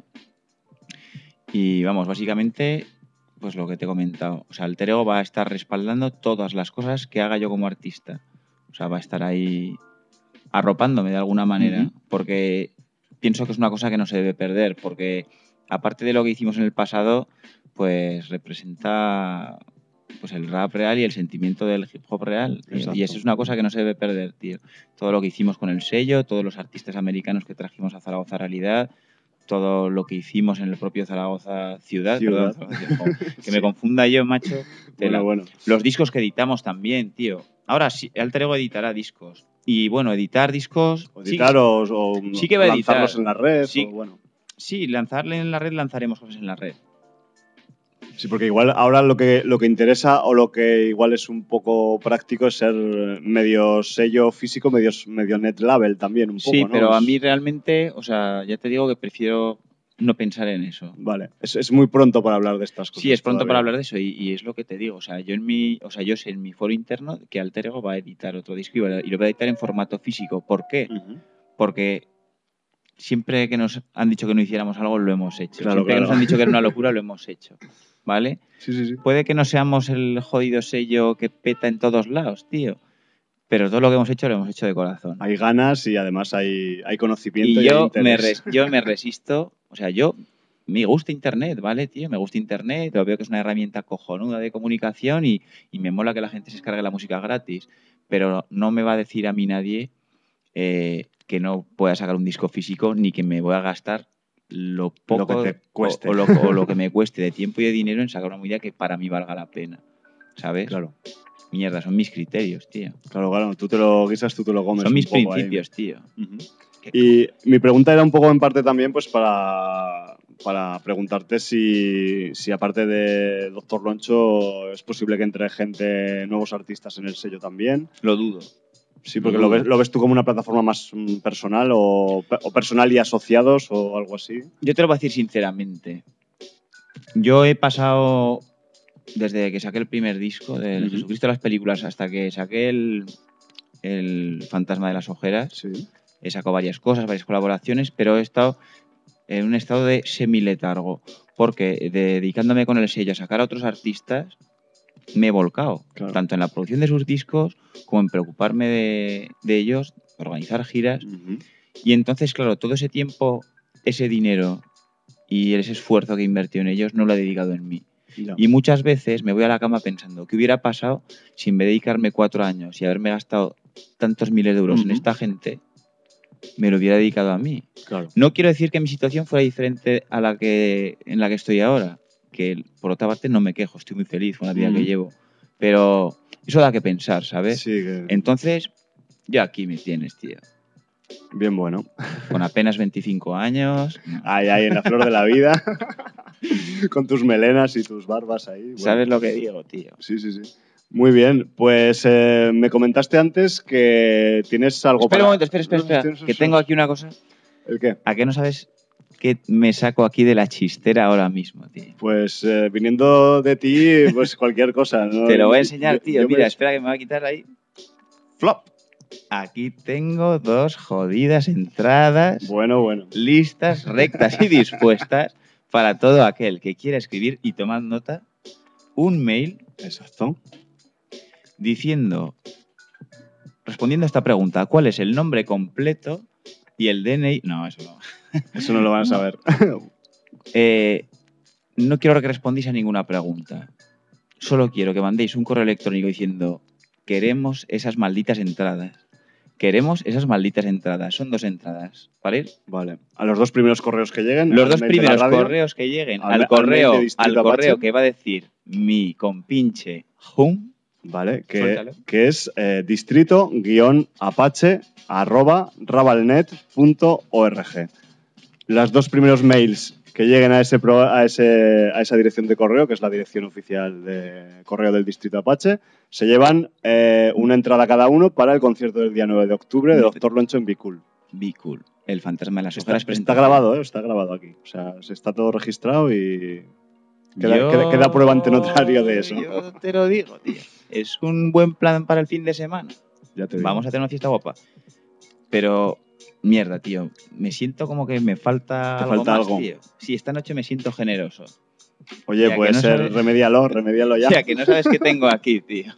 Y vamos, básicamente, pues lo que te he comentado. O sea, Alter Ego va a estar respaldando todas las cosas que haga yo como artista. O sea, va a estar ahí arropándome de alguna manera, porque pienso que es una cosa que no se debe perder, porque aparte de lo que hicimos en el pasado, pues representa pues el rap real y el sentimiento del hip hop real. Y eso es una cosa que no se debe perder, tío. Todo lo que hicimos con el sello, todos los artistas americanos que trajimos a Zaragoza Realidad, todo lo que hicimos en el propio Zaragoza Ciudad. Perdón, que me confunda yo, macho. Bueno. Los discos que editamos también, tío. Ahora sí, Alter Ego editará discos. Y bueno, editar discos... Sí que va a editar. Lanzarlos en la red. Sí, lanzarle en la red, lanzaremos cosas en la red. Sí, porque igual ahora lo que interesa o lo que igual es un poco práctico es ser medio sello físico, medio net label también un poco, sí, ¿no? Pero a mí realmente, o sea, ya te digo que prefiero no pensar en eso. Vale, es muy pronto para hablar de estas cosas. Sí, es pronto para hablar de eso y es lo que te digo. O sea, yo sé en mi foro interno que Alter Ego va a editar otro disco y lo va a editar en formato físico. ¿Por qué? Porque siempre que nos han dicho que no hiciéramos algo, lo hemos hecho. Siempre que nos han dicho que era una locura, lo hemos hecho. ¿Vale? Sí. Puede que no seamos el jodido sello que peta en todos lados, tío. Pero todo lo que hemos hecho lo hemos hecho de corazón. Hay ganas y además hay conocimiento y hay interés. yo me resisto. O sea, yo me gusta Internet, ¿vale, tío? Me gusta Internet, lo veo que es una herramienta cojonuda de comunicación y me mola que la gente se descargue la música gratis, pero no me va a decir a mí nadie que no pueda sacar un disco físico ni que me voy a gastar lo poco Lo que te cueste. o lo que me cueste de tiempo y de dinero en sacar una movida que para mí valga la pena, ¿sabes? Claro. Mierda, son mis criterios, tío. Claro, tú te lo guisas, tú te lo comes. Son mis un poco principios, ahí. tío. Y mi pregunta era un poco en parte también pues para preguntarte si aparte de Dr. Loncho es posible que entre gente, nuevos artistas en el sello también. Lo dudo. Sí, porque lo ves tú como una plataforma más personal o personal y asociados o algo así. Yo te lo voy a decir sinceramente. Yo he pasado, desde que saqué el primer disco del Jesucristo de las películas hasta que saqué el Fantasma de las ojeras, he sacado varias cosas, varias colaboraciones, pero he estado en un estado de semiletargo, porque dedicándome con el sello a sacar a otros artistas, me he volcado, tanto en la producción de sus discos como en preocuparme de ellos, organizar giras. Y entonces, claro, todo ese tiempo, ese dinero y ese esfuerzo que he invertido en ellos no lo he dedicado en mí. Ya. Y muchas veces me voy a la cama pensando, ¿qué hubiera pasado si en vez de dedicarme 4 años y haberme gastado tantos miles de euros en esta gente, me lo hubiera dedicado a mí? Claro. No quiero decir que mi situación fuera diferente a la que en la que estoy ahora, que por otra parte no me quejo, estoy muy feliz con la vida que llevo, pero eso da que pensar, ¿sabes? Sí, Entonces, ya aquí me tienes, tío. Bien bueno. Con apenas 25 años. Ahí, en la flor de la vida. Con tus melenas y tus barbas ahí. Bueno. ¿Sabes lo que digo, tío? Sí. Muy bien. Pues me comentaste antes que tienes algo espera para... un momento, espera. Que tengo aquí una cosa. ¿El qué? ¿A qué no sabes qué me saco aquí de la chistera ahora mismo, tío? Pues viniendo de ti, pues cualquier cosa, ¿no? Te lo voy a enseñar, tío. Yo Mira, espera que me va a quitar ahí. ¡Flop! Aquí tengo 2 jodidas entradas. Bueno. Listas, rectas y dispuestas para todo aquel que quiera escribir y tomar nota. Un mail. Exacto. Respondiendo a esta pregunta, ¿cuál es el nombre completo y el DNI? No, eso no. Eso no lo van a saber. No quiero que respondéis a ninguna pregunta. Solo quiero que mandéis un correo electrónico diciendo queremos esas malditas entradas. Queremos esas malditas entradas. Son 2 entradas, ¿vale? Vale. A los 2 primeros correos que lleguen. Los 2 primeros correos que lleguen al correo que va a decir mi compinche home. Vale, que es distrito-apache@rabalnet.org. Los 2 primeros mails que lleguen a esa dirección de correo, que es la dirección oficial de correo del Distrito Apache, se llevan una entrada cada uno para el concierto del día 9 de octubre de Dr. Loncho en Be Cool. Be Cool, el fantasma de las ojeras. Está grabado, está grabado aquí. O sea, se está todo registrado y queda prueba ante notario de eso. Yo te lo digo, tío. Es un buen plan para el fin de semana. Ya te digo. Vamos a tener una fiesta guapa. Pero... mierda, tío. Me siento como que me falta algo. Tío. Sí, esta noche me siento generoso. Oye, puede ser, remédialo ya. O sea, que no sabes qué tengo aquí, tío.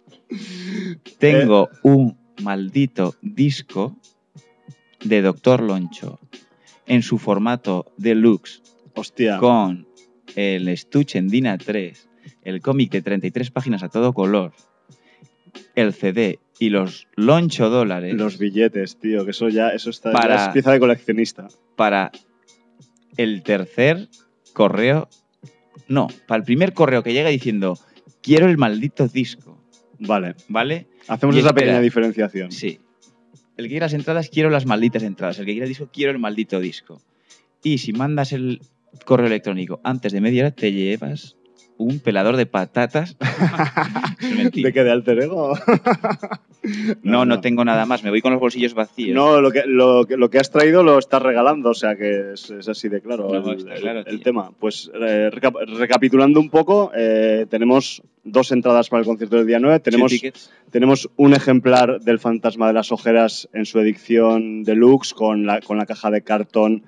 Tengo un maldito disco de Dr. Loncho en su formato deluxe. Hostia. Con el estuche en DIN A3, el cómic de 33 páginas a todo color, el CD y los Loncho dólares. Los billetes, tío, que eso está ya es pieza de coleccionista. Para el tercer correo. No, para el primer correo que llega diciendo quiero el maldito disco. Vale. Hacemos esa pequeña diferenciación. Sí. El que quiera las entradas, quiero las malditas entradas. El que quiera el disco, quiero el maldito disco. Y si mandas el correo electrónico antes de media hora, te llevas un pelador de patatas. ¿De qué? ¿De alter ego? No tengo nada más. Me voy con los bolsillos vacíos. No, lo que has traído lo estás regalando. O sea que es así de claro, el tema. Pues recapitulando un poco, tenemos 2 entradas para el concierto del día 9. Tenemos un ejemplar del Fantasma de las Ojeras en su edición deluxe con la caja de cartón.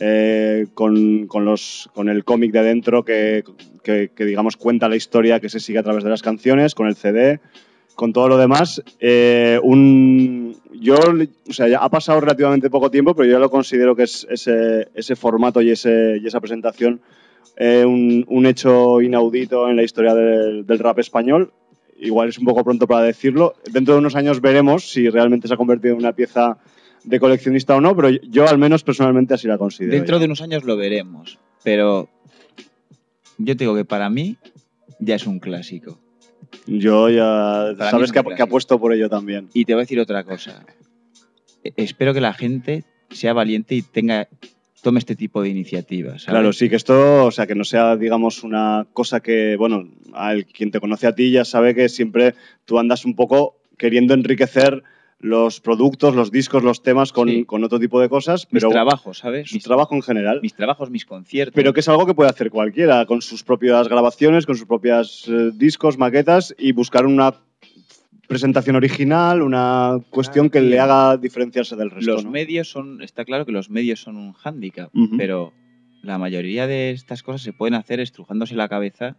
Con el cómic de dentro que digamos cuenta la historia que se sigue a través de las canciones, con el CD, con todo lo demás. O sea, ya ha pasado relativamente poco tiempo, pero yo lo considero que es ese formato y esa presentación un hecho inaudito en la historia del rap español. Igual es un poco pronto para decirlo. Dentro de unos años veremos si realmente se ha convertido en una pieza de coleccionista o no, pero yo al menos personalmente así la considero. Dentro de unos años lo veremos, pero yo te digo que para mí ya es un clásico. Yo ya... Para sabes mí es que apuesto por ello también. Y te voy a decir otra cosa. Espero que la gente sea valiente y tome este tipo de iniciativas, ¿sabes? Claro, sí, que esto, o sea, que no sea, digamos, una cosa que, bueno, quien te conoce a ti ya sabe que siempre tú andas un poco queriendo enriquecer los productos, los discos, los temas con otro tipo de cosas. Pero mis trabajos, ¿sabes? Su trabajo en general. Mis trabajos, mis conciertos. Pero que es algo que puede hacer cualquiera, con sus propias grabaciones, con sus propias discos, maquetas, y buscar una presentación original, una cuestión que le haga diferenciarse del resto. Los ¿no? medios está claro que los medios son un hándicap, pero la mayoría de estas cosas se pueden hacer estrujándose la cabeza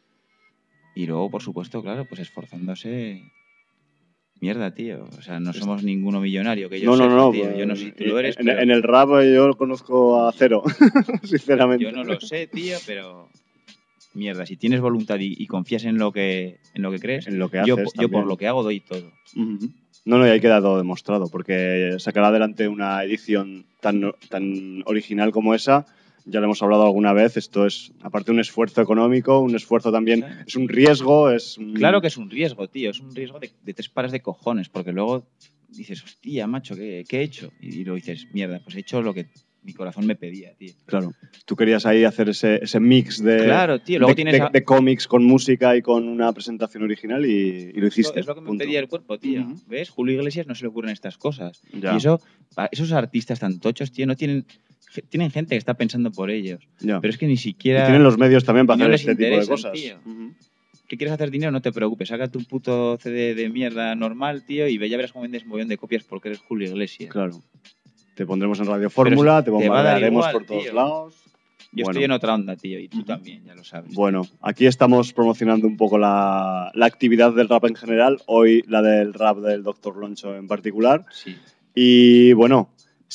y luego, por supuesto, claro, pues esforzándose. Mierda, tío. O sea, no somos ninguno millonario. Que yo no, tío. Yo no sé si tú lo eres. En el rap yo lo conozco a cero, sinceramente. Yo no lo sé, tío, pero... Mierda, si tienes voluntad y confías en lo que crees, en lo que haces, yo por lo que hago doy todo. No, y ahí queda todo demostrado, porque sacar adelante una edición tan original como esa, ya lo hemos hablado alguna vez, esto es, aparte un esfuerzo económico, un esfuerzo también, es un riesgo, Claro que es un riesgo, tío, es un riesgo de 3 pares de cojones, porque luego dices, hostia, macho, ¿qué he hecho? Y luego dices, mierda, pues he hecho lo que mi corazón me pedía, tío. Claro. Tú querías ahí hacer ese mix claro, tío. Luego de cómics con música y con una presentación original y lo hiciste. Es lo que me pedía el cuerpo, tío. ¿Ves? Julio Iglesias no se le ocurren estas cosas. Ya. Y esos artistas tan tochos, tío, no tienen gente que está pensando por ellos. Ya. Pero es que ni siquiera... Y tienen los medios también para hacer este tipo de interesan, cosas. Tío. ¿Qué quieres hacer dinero? No te preocupes. Saca tu puto CD de mierda normal, tío, y ya verás cómo vendes un montón de copias porque eres Julio Iglesias. Claro. Te pondremos en Radio Fórmula, te bombardearemos por todos lados. Yo estoy en otra onda, tío, y tú también, ya lo sabes. Bueno, aquí estamos promocionando un poco la actividad del rap en general, hoy la del rap del Dr. Loncho en particular. Sí. Y bueno,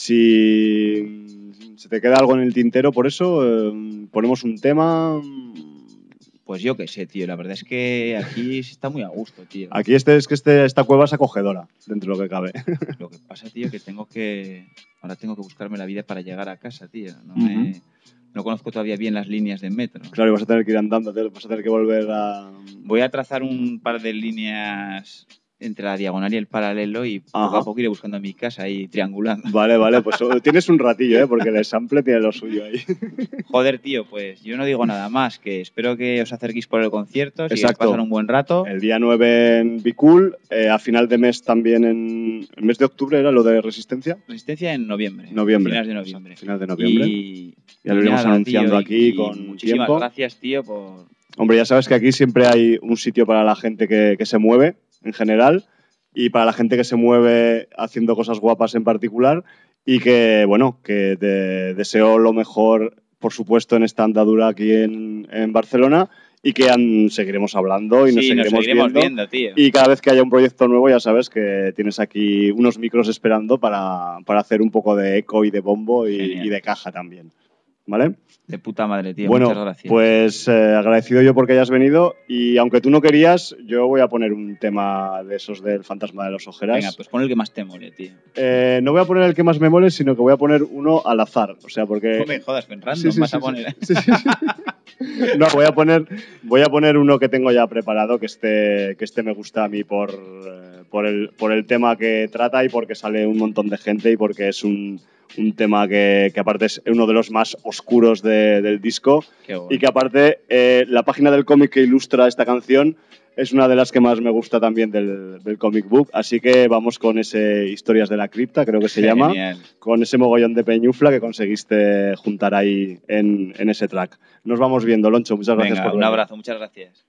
si se te queda algo en el tintero por eso, ponemos un tema... Pues yo qué sé, tío. La verdad es que aquí está muy a gusto, tío. Aquí esta cueva es acogedora, dentro de lo que cabe. Lo que pasa, tío, que ahora tengo que buscarme la vida para llegar a casa, tío. No conozco todavía bien las líneas de metro. Claro, y vas a tener que ir andando, vas a tener que volver a... Voy a trazar un par de líneas entre la diagonal y el paralelo y poco a poco iré buscando mi casa ahí triangulando. Vale, pues tienes un ratillo, porque el sample tiene lo suyo ahí. Joder, tío, pues yo no digo nada más, que espero que os acerquéis por el concierto, si queréis pasar un buen rato. El día 9 en Be Cool, a final de mes también en... ¿El mes de octubre era lo de Resistencia? Resistencia en noviembre. Finales de noviembre. Final de noviembre. Y ya lo iremos anunciando aquí con muchísimas tiempo. Gracias, tío, por... Hombre, ya sabes que aquí siempre hay un sitio para la gente que se mueve, en general, y para la gente que se mueve haciendo cosas guapas en particular, y que, bueno, que te deseo lo mejor, por supuesto, en esta andadura aquí en Barcelona, y que seguiremos hablando y nos seguiremos viendo, tío. Y cada vez que haya un proyecto nuevo, ya sabes que tienes aquí unos micros esperando para hacer un poco de eco y de bombo y de caja también. ¿Vale? De puta madre, tío. Bueno, muchas gracias. Pues agradecido yo porque hayas venido, y aunque tú no querías, yo voy a poner un tema de esos del Fantasma de los Ojeras. Venga, pues pon el que más te mole, tío. No voy a poner el que más me mole, sino que voy a poner uno al azar. O sea, porque... No me jodas, con random vas a poner. Sí. No, voy a poner uno que tengo ya preparado, que este me gusta a mí por el tema que trata y porque sale un montón de gente y porque es un tema que aparte es uno de los más oscuros del disco. Bueno. Y que aparte la página del cómic que ilustra esta canción es una de las que más me gusta también del comic book, así que vamos con ese Historias de la Cripta, creo que se llama, con ese mogollón de peñufla que conseguiste juntar ahí en ese track. Nos vamos viendo, Loncho, muchas gracias por un abrazo, muchas gracias.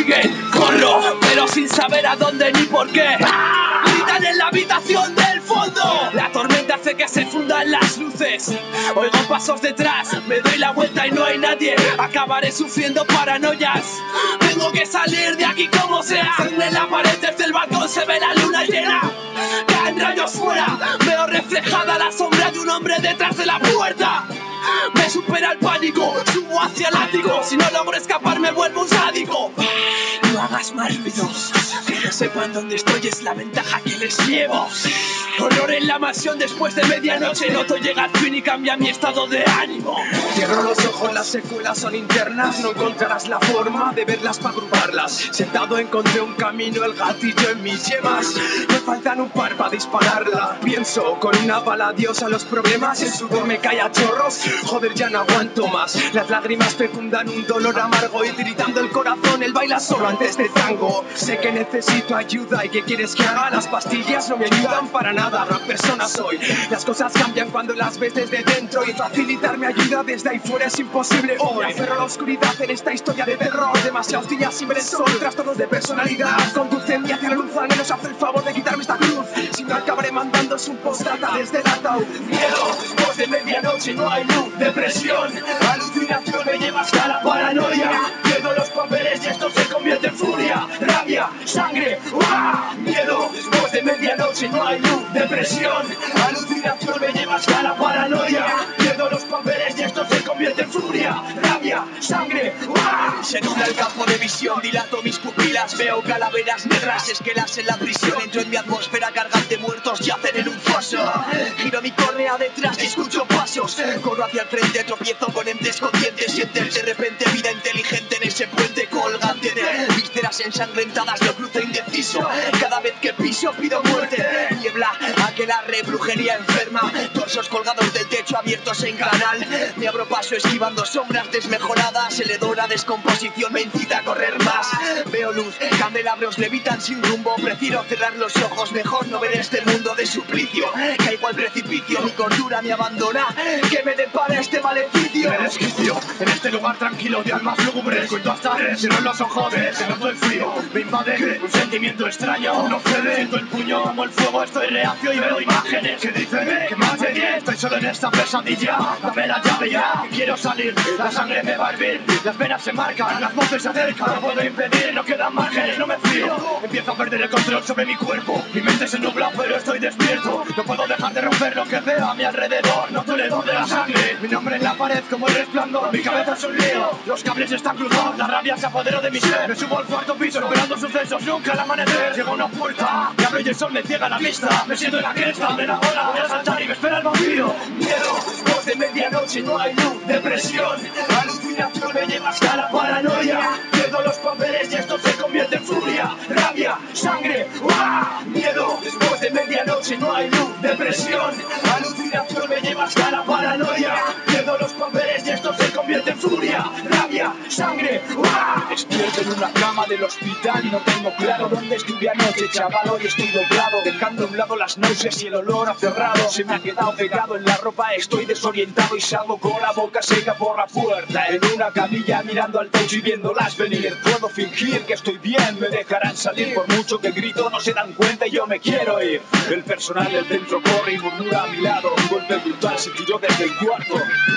siguen con lo, pero sin saber a dónde ni por qué. Gritan en la habitación del fondo. La tormenta hace que se fundan las luces. Oigo pasos detrás, me doy la vuelta y no hay nadie. Acabaré sufriendo paranoias. Tengo que salir de aquí como sea. En la pared desde el balcón se ve la luna llena. Caen rayos fuera. Veo reflejada la sombra de un hombre detrás de la puerta. Me supera el pánico, subo hacia el ático. Si no logro escapar me vuelvo un sádico. No hagas más ruidos, que no sepan dónde estoy, es la ventaja que les llevo. Horror en la mansión después de medianoche. Noto llega al fin y cambia mi estado de ánimo. Cierro los ojos, las secuelas son internas. No encontrarás la forma de verlas para agruparlas. Sentado encontré un camino, el gatillo en mis yemas. Me faltan un par para dispararla. Pienso con una bala adiós a los problemas. El sudor me cae a chorros. Joder, ya no aguanto más. Las lágrimas fecundan un dolor amargo. Y tiritando el corazón, él baila solo antes de tango. Sé que necesito ayuda. ¿Y qué quieres que haga? Las pastillas no me ayudan para nada. Gran persona soy. Las cosas cambian cuando las ves desde dentro. Y facilitarme ayuda desde ahí fuera es imposible hoy. Me aferro a la oscuridad en esta historia de terror. Demasiados días sin ver el sol. Trastornos de personalidad conducen hacia la luz. Al menos hace el favor de quitarme esta cruz. Si no acabaré mandándos un postdata desde el ataúd. Miedo, después de medianoche no hay luz. Depresión, alucinación me lleva hasta la paranoia. Pierdo los papeles y esto se convierte en furia. Rabia, sangre, ¡uah! Miedo, después de medianoche no hay luz. Depresión, alucinación me lleva hasta la paranoia. Pierdo los papeles y esto se convierte en furia. Rabia, sangre, ¡uah! Se nubla el campo de visión, dilato mis pupilas. Veo calaveras negras, esquelas en la prisión. Entro en mi atmósfera cargante, muertos yacen en un foso. Giro mi córnea detrás y escucho pasos. Corro hacia el frente, tropiezo con entes conscientes. Sientes de repente vida inteligente en ese puente colgante de vísceras ensangrentadas. Lo cruzo indeciso, cada vez que piso pido muerte. Niebla, aquelarre, brujería enferma. Torsos colgados del techo abiertos en canal. Me abro paso esquivando sombras desmejoradas. Heledora descomposición me incita a correr más. Veo luz, candelabros levitan sin rumbo. Prefiero cerrar los ojos, mejor no ver este mundo de suplicio. Caigo al precipicio, mi cordura me abandona. ¿Qué me depara este maleficio? Me desquicio en este lugar tranquilo de almas lúgubres. Cuento hasta tres, cierro los ojos, se noto el frío. Me invade un sentimiento extraño. No cede, siento el puño como el fuego. Estoy reacio y veo imágenes que dicen que más de 10. Estoy solo en esta pesadilla. Dame la llave ya, quiero salir. La sangre me va a hervir, las venas se marcan, las voces se acercan. No puedo impedir, no quedan márgenes, no me fío. Empiezo a perder el control sobre mi cuerpo. Mi mente se nubla, pero estoy despierto. No puedo dejar de romper lo que veo a mi alrededor. Noto el hedor de la sangre, mi nombre en la pared como el resplandor. Mi cabeza es un lío, los cables están cruzados. La rabia se apoderó de mi ser. Me subo al cuarto piso esperando sucesos, nunca al amanecer. Llega una puerta, me abro y el sol me ciega la vista. Me siento en la cresta de la ola, voy a saltar y me espera el vampiro. Miedo, después de medianoche no hay luz. Depresión, alucinación me lleva hasta la paranoia. Pierdo los papeles y esto se convierte en furia. Rabia, sangre, ¡uah! Miedo, después de medianoche no hay luz. Depresión, alucinación me lleva hasta la paranoia. Pierdo los papeles y esto se convierte en furia. Rabia, sangre, ¡uah! Despierto en una cama del hospital y no tengo claro dónde estuve anoche, chaval. Hoy estoy doblado, dejando a un lado las náuseas y el olor a cerrado. Se me ha quedado pegado en la ropa, estoy desorientado y salgo con la boca seca por la puerta. En una camilla mirando al techo y viéndolas venir. Puedo fingir que estoy bien, me dejarán salir. Por mucho que grito no se dan cuenta y yo me quiero ir. El personal del centro corre y murmura a mi lado. Un golpe brutal se tiró desde el cuarto.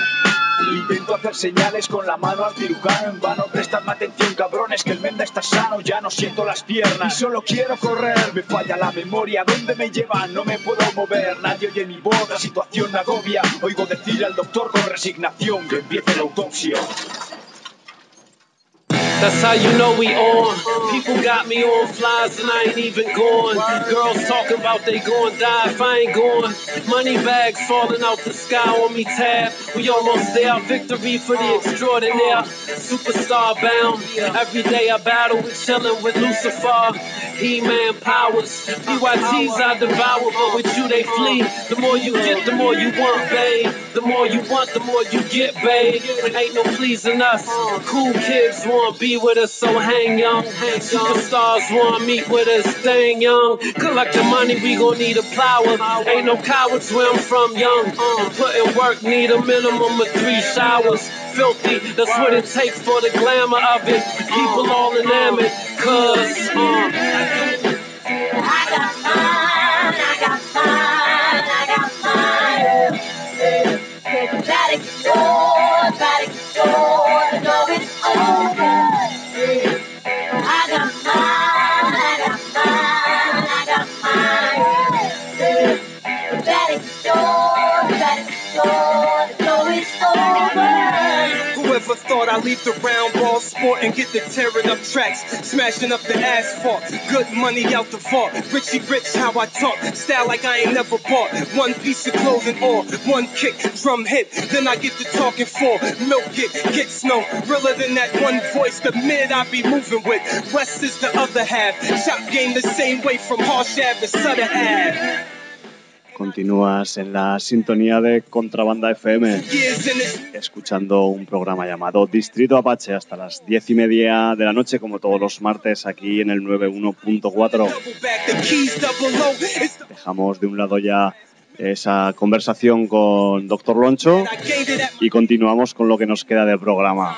Intento hacer señales con la mano al cirujano. En vano, prestadme atención, cabrones, que el menda está sano. Ya no siento las piernas y solo quiero correr. Me falla la memoria, ¿dónde me llevan? No me puedo mover, nadie oye mi voz. La situación me agobia, oigo decir al doctor con resignación que empiece la autopsia. That's how you know we on. People got me on flies and I ain't even going. Girls talking about they gon' die if I ain't going. Money bags falling out the sky on me tab. We almost there. Victory for the extraordinaire. Superstar bound. Every day I battle with chillin' with Lucifer. He-Man powers. BYTs I devour, but with you they flee. The more you get, the more you want, babe. The more you want, the more you get, babe. Ain't no pleasing us. Cool kids want be with us, so hang young. Superstars want meet with us, staying young. Collect the money, we gon' need a plower. Ain't no cowards where I'm from, young. Putting work, need a minimum of 3 showers. filthy. That's what it takes for the glamour of it. People all enamored, cause I got mine, I got mine, I got mine. Take it back, yours, the door is open. I got mine, I got mine, I got mine. That is yours, the door is open. Whoever thought I'd leave the round ball sport and get to tearing up tracks, smashing up the asphalt, good money out the vault, Richie Rich how I talk, style like I ain't never bought, one piece of clothing or one kick, drum hit, then I get to talking for, milk it, gets no, realer than that one voice, the mid I be moving with, West is the other half, shop game the same way from Harsh Ave to Sutter Ave. Continúas en la sintonía de Contrabanda FM, escuchando un programa llamado Distrito Apache hasta las 10:30 de la noche, como todos los martes, aquí en el 91.4. Dejamos de un lado ya esa conversación con Dr. Loncho y continuamos con lo que nos queda del programa.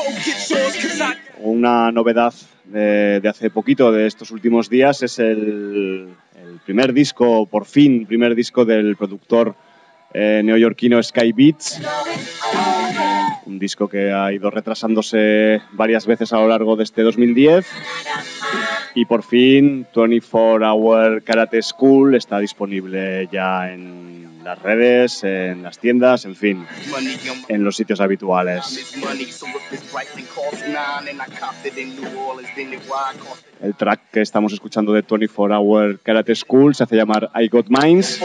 Una novedad de hace poquito, de estos últimos días, es el primer disco, por fin, primer disco del productor neoyorquino Sky Beats. Un disco que ha ido retrasándose varias veces a lo largo de este 2010. Y por fin, 24 Hour Karate School está disponible ya en las redes, en las tiendas, en fin, en los sitios habituales. El track que estamos escuchando de 24 Hour Karate School se hace llamar I Got Mines,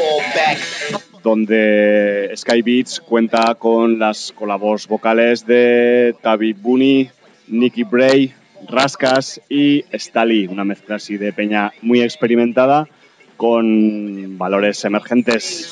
donde Sky Beats cuenta con las colabos vocales de Tavi Booney, Nicky Bray, Raskas y Stali, una mezcla así de peña muy experimentada con valores emergentes.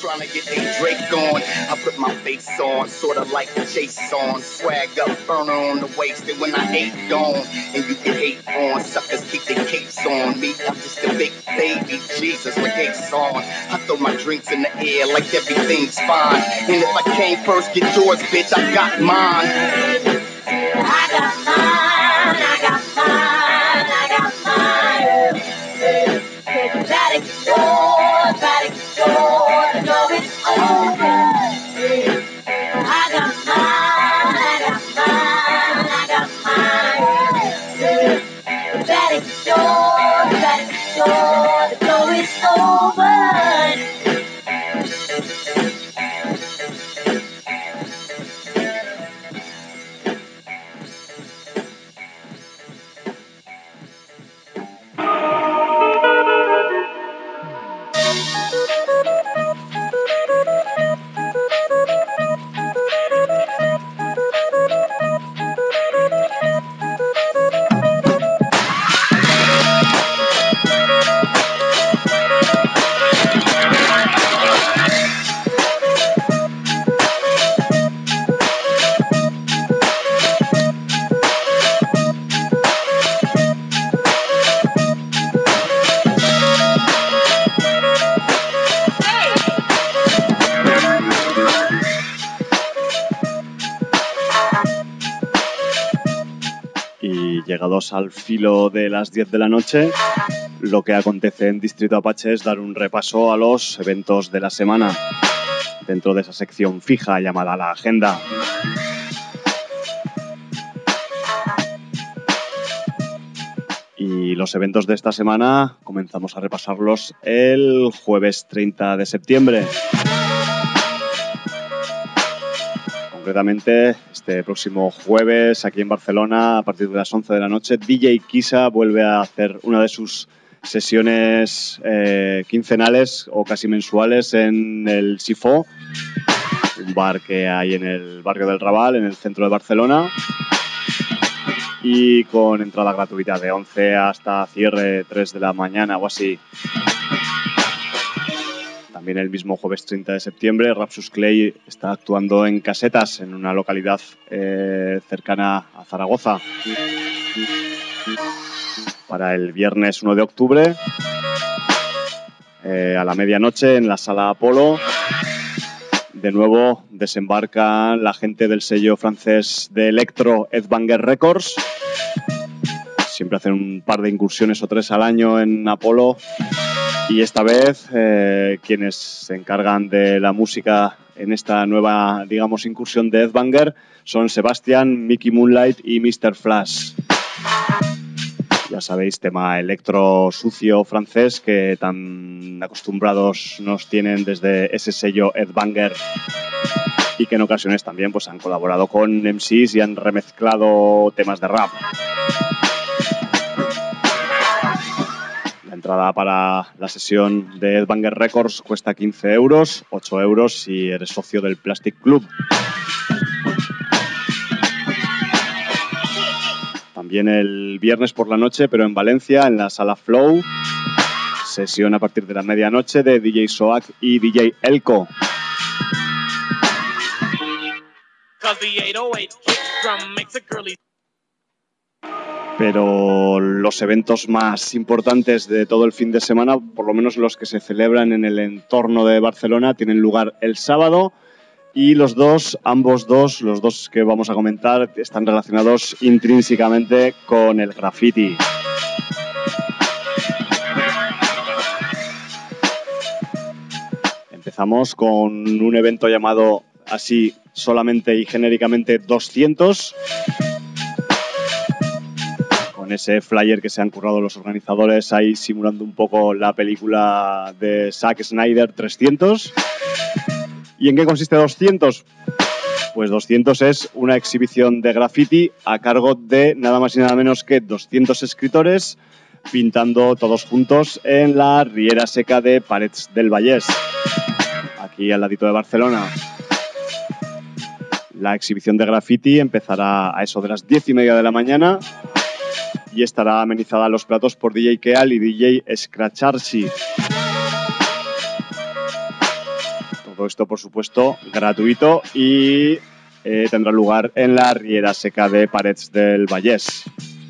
Llegados al filo de las 10 de la noche, lo que acontece en Distrito Apache es dar un repaso a los eventos de la semana, dentro de esa sección fija llamada La Agenda. Y los eventos de esta semana comenzamos a repasarlos el jueves 30 de septiembre. Concretamente, este próximo jueves, aquí en Barcelona, a partir de las 11 de la noche, DJ Kisa vuelve a hacer una de sus sesiones quincenales o casi mensuales en el Sifó, un bar que hay en el barrio del Raval, en el centro de Barcelona, y con entrada gratuita de 11 hasta cierre 3 de la mañana o así. También el mismo jueves 30 de septiembre, Rapsus Clay está actuando en Casetas, en una localidad cercana a Zaragoza. Para el viernes 1 de octubre, a la medianoche, en la Sala Apolo, de nuevo desembarca la gente del sello francés de electro Headbanger Records. Siempre hacen un par de incursiones o 3 al año en Apolo. Y esta vez quienes se encargan de la música en esta nueva, digamos, incursión de Headbanger son Sebastian, Mickey Moonlight y Mr. Flash. Ya sabéis, tema electro sucio francés que tan acostumbrados nos tienen desde ese sello Headbanger y que en ocasiones también pues, han colaborado con MCs y han remezclado temas de rap. La entrada para la sesión de Headbanger Records cuesta 15 euros, 8 euros si eres socio del Plastic Club. También el viernes por la noche, pero en Valencia, en la Sala Flow, sesión a partir de la medianoche de DJ Soak y DJ Elko. Pero los eventos más importantes de todo el fin de semana, por lo menos los que se celebran en el entorno de Barcelona, tienen lugar el sábado y los dos que vamos a comentar, están relacionados intrínsecamente con el graffiti. Empezamos con un evento llamado así solamente y genéricamente 200. Con ese flyer que se han currado los organizadores ahí simulando un poco la película de Zack Snyder 300. ¿Y en qué consiste 200? Pues 200 es una exhibición de graffiti a cargo de nada más y nada menos que 200 escritores pintando todos juntos en la Riera Seca de Parets del Vallès, aquí al ladito de Barcelona. La exhibición de graffiti empezará a eso de las 10:30 de la mañana y estará amenizada a los platos por DJ Keal y DJ Scratcharsi. Todo esto, por supuesto, gratuito y tendrá lugar en la Riera Seca de Parets del Vallès.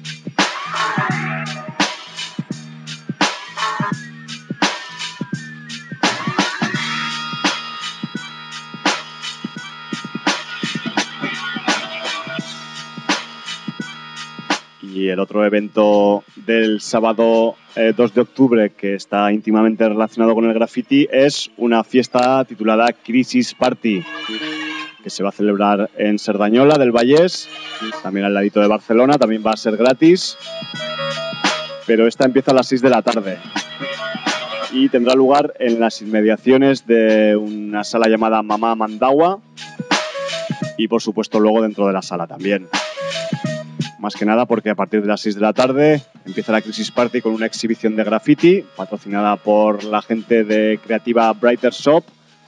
Y el otro evento del sábado 2 de octubre que está íntimamente relacionado con el graffiti es una fiesta titulada Crisis Party, que se va a celebrar en Cerdanyola del Vallès, también al ladito de Barcelona, también va a ser gratis, pero esta empieza a las 6 de la tarde y tendrá lugar en las inmediaciones de una sala llamada Mamá Mandawa y por supuesto luego dentro de la sala también. Más que nada porque a partir de las 6 de la tarde empieza la Crisis Party con una exhibición de graffiti patrocinada por la gente de creativa Brighter Shop,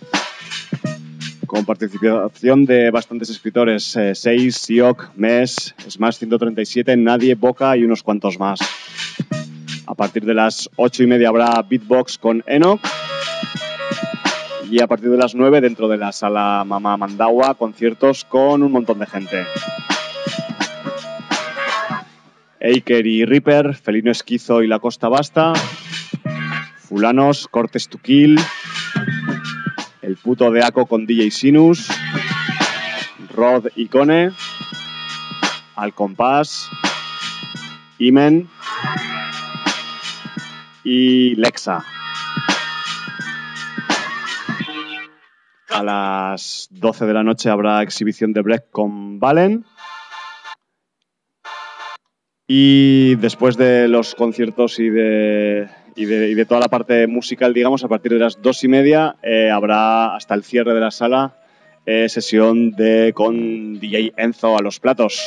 con participación de bastantes escritores, Seis, Siok, Mes, Smash 137, Nadie, Boca y unos cuantos más. A partir de las 8:30 habrá beatbox con Enoch y a partir de las 9 dentro de la sala Mamá Mandawa conciertos con un montón de gente. Aker y Reaper, Felino Esquizo y La Costa Basta, Fulanos, Cortes to Kill, El Puto de Aco con DJ Sinus, Rod y Cone, Al Compás, Imen y Lexa. A las 12 de la noche habrá exhibición de Break con Valen. Y después de los conciertos y de toda la parte musical, digamos, a partir de las 2:30 habrá hasta el cierre de la sala sesión con DJ Enzo a los platos.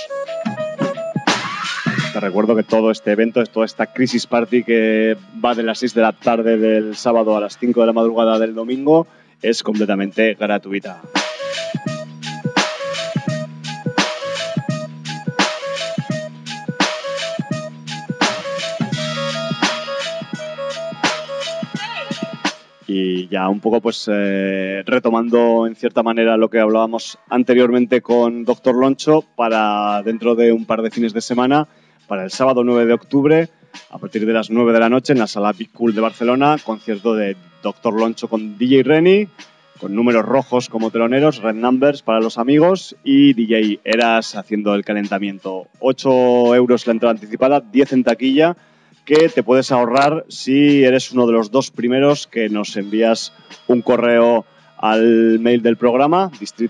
Te recuerdo que todo este evento, toda esta Crisis Party que va de las 6 de la tarde del sábado a las 5 de la madrugada del domingo, es completamente gratuita. Y ya un poco pues retomando en cierta manera lo que hablábamos anteriormente con Dr. Loncho, para dentro de un par de fines de semana, para el sábado 9 de octubre, a partir de las 9 de la noche en la Sala Big Cool de Barcelona, concierto de Dr. Loncho con DJ Reni, con números rojos como teloneros, red numbers para los amigos, y DJ Eras haciendo el calentamiento. 8 euros la entrada anticipada, 10 en taquilla, que te puedes ahorrar si eres uno de los 2 primeros que nos envías un correo al mail del programa,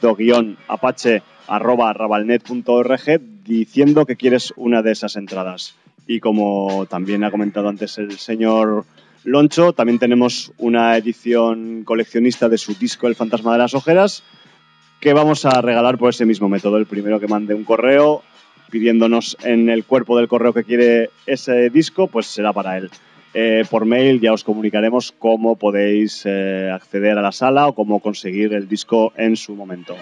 distrito-apache@rabalnet.org, diciendo que quieres una de esas entradas. Y como también ha comentado antes el señor Loncho, también tenemos una edición coleccionista de su disco El fantasma de las ojeras, que vamos a regalar por ese mismo método. El primero que mande un correo pidiéndonos en el cuerpo del correo que quiere ese disco, pues será para él. Por mail ya os comunicaremos cómo podéis acceder a la sala o cómo conseguir el disco en su momento.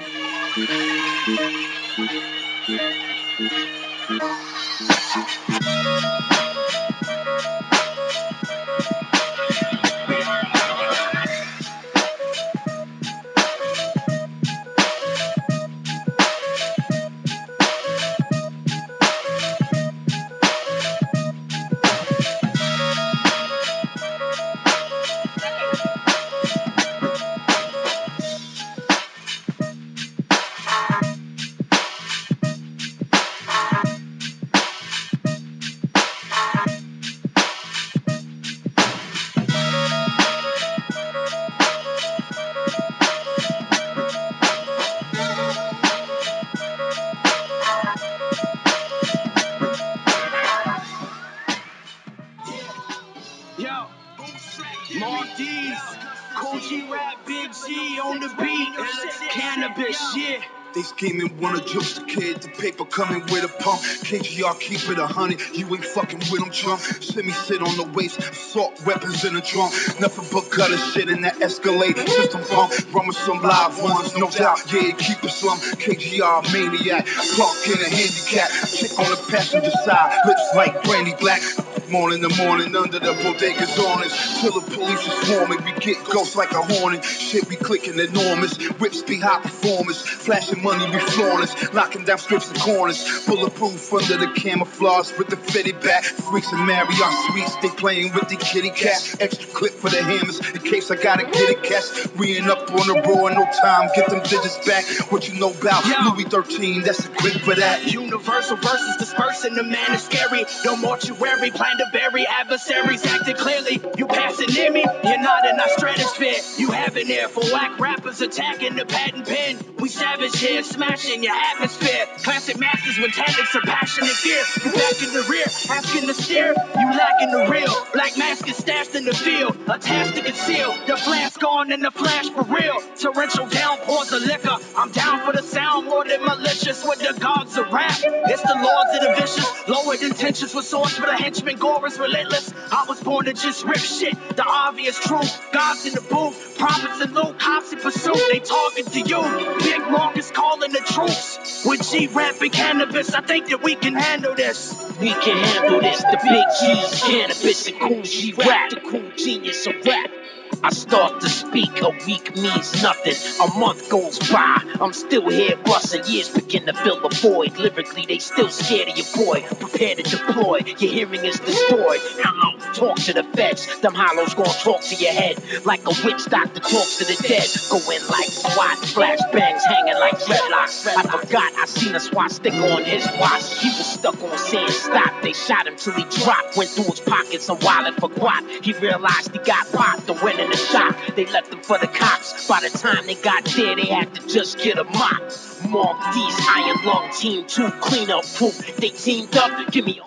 They scheming, wanna juice the kid, the paper coming with a pump. KGR keep it 100, you ain't fucking with them, chump. Send me sit on the waist, assault weapons in the trunk. Nothing but gutter shit in that Escalade system pump. Run with some live ones, no doubt, yeah, keep it slum. KGR maniac, park in a handicap. Chick on the passenger side, lips like brandy black. Morning to morning under the bodega's awnings. Till the police are swarming, we get ghosts like a hornet. Shit be clicking enormous, whips be high performers. Flashing money be flawless, locking down strips and corners. Bulletproof under the camouflage with the fitted back. Freaks and Marriott suites, they playing with the kitty cat. Extra clip for the hammers, in case I gotta get it cash. We ain't up on the road, no time, get them digits back. What you know about Louis 13, that's a clip for that. Universal versus dispersing, the man is scary. No mortuary, plan to bury adversaries acting clearly. You passing near me, you're not in our stratosphere. You have an ear for whack rappers attacking the patent pen. We savage here, smashing your atmosphere. Classic masters with tactics of passion and fear. You back in the rear, asking to steer. You lacking the real. Black mask is stashed in the field. A task to conceal. Your flask on in the flash for real. Torrential downpours of liquor. I'm down for the sound more than malicious with the gods of rap. It's the lords of the vicious. Lowered intentions with source for the henchmen. Gore is relentless. I was born to just rip shit. The obvious truth. Gods in the booth. Prophets and loot. Cops in pursuit. They talking to you. Big Marcus calling the troops. With G-Rap and cannabis, I think that we can handle this. We can handle this. The big G's, cannabis and cool G-Rap. The cool genius of rap. I start to speak, a week means nothing. A month goes by, I'm still here busting. Years begin to fill the void. Lyrically, they still scared of your boy. Prepare to deploy, your hearing is destroyed. Hello, talk to the feds. Them hollows gon' talk to your head. Like a witch doctor talks to the dead. Go in like SWAT, flashbangs hanging like dreadlocks. I forgot, I seen a swastika on his watch. He was stuck on saying stop. They shot him till he dropped. Went through his pockets and wallet for guap. He realized he got popped and went in the shop. They left him for the cops. By the time they got there, they had to just get a mop. Mark D's Iron Lung Team 2, clean up proof. They teamed up, give me a...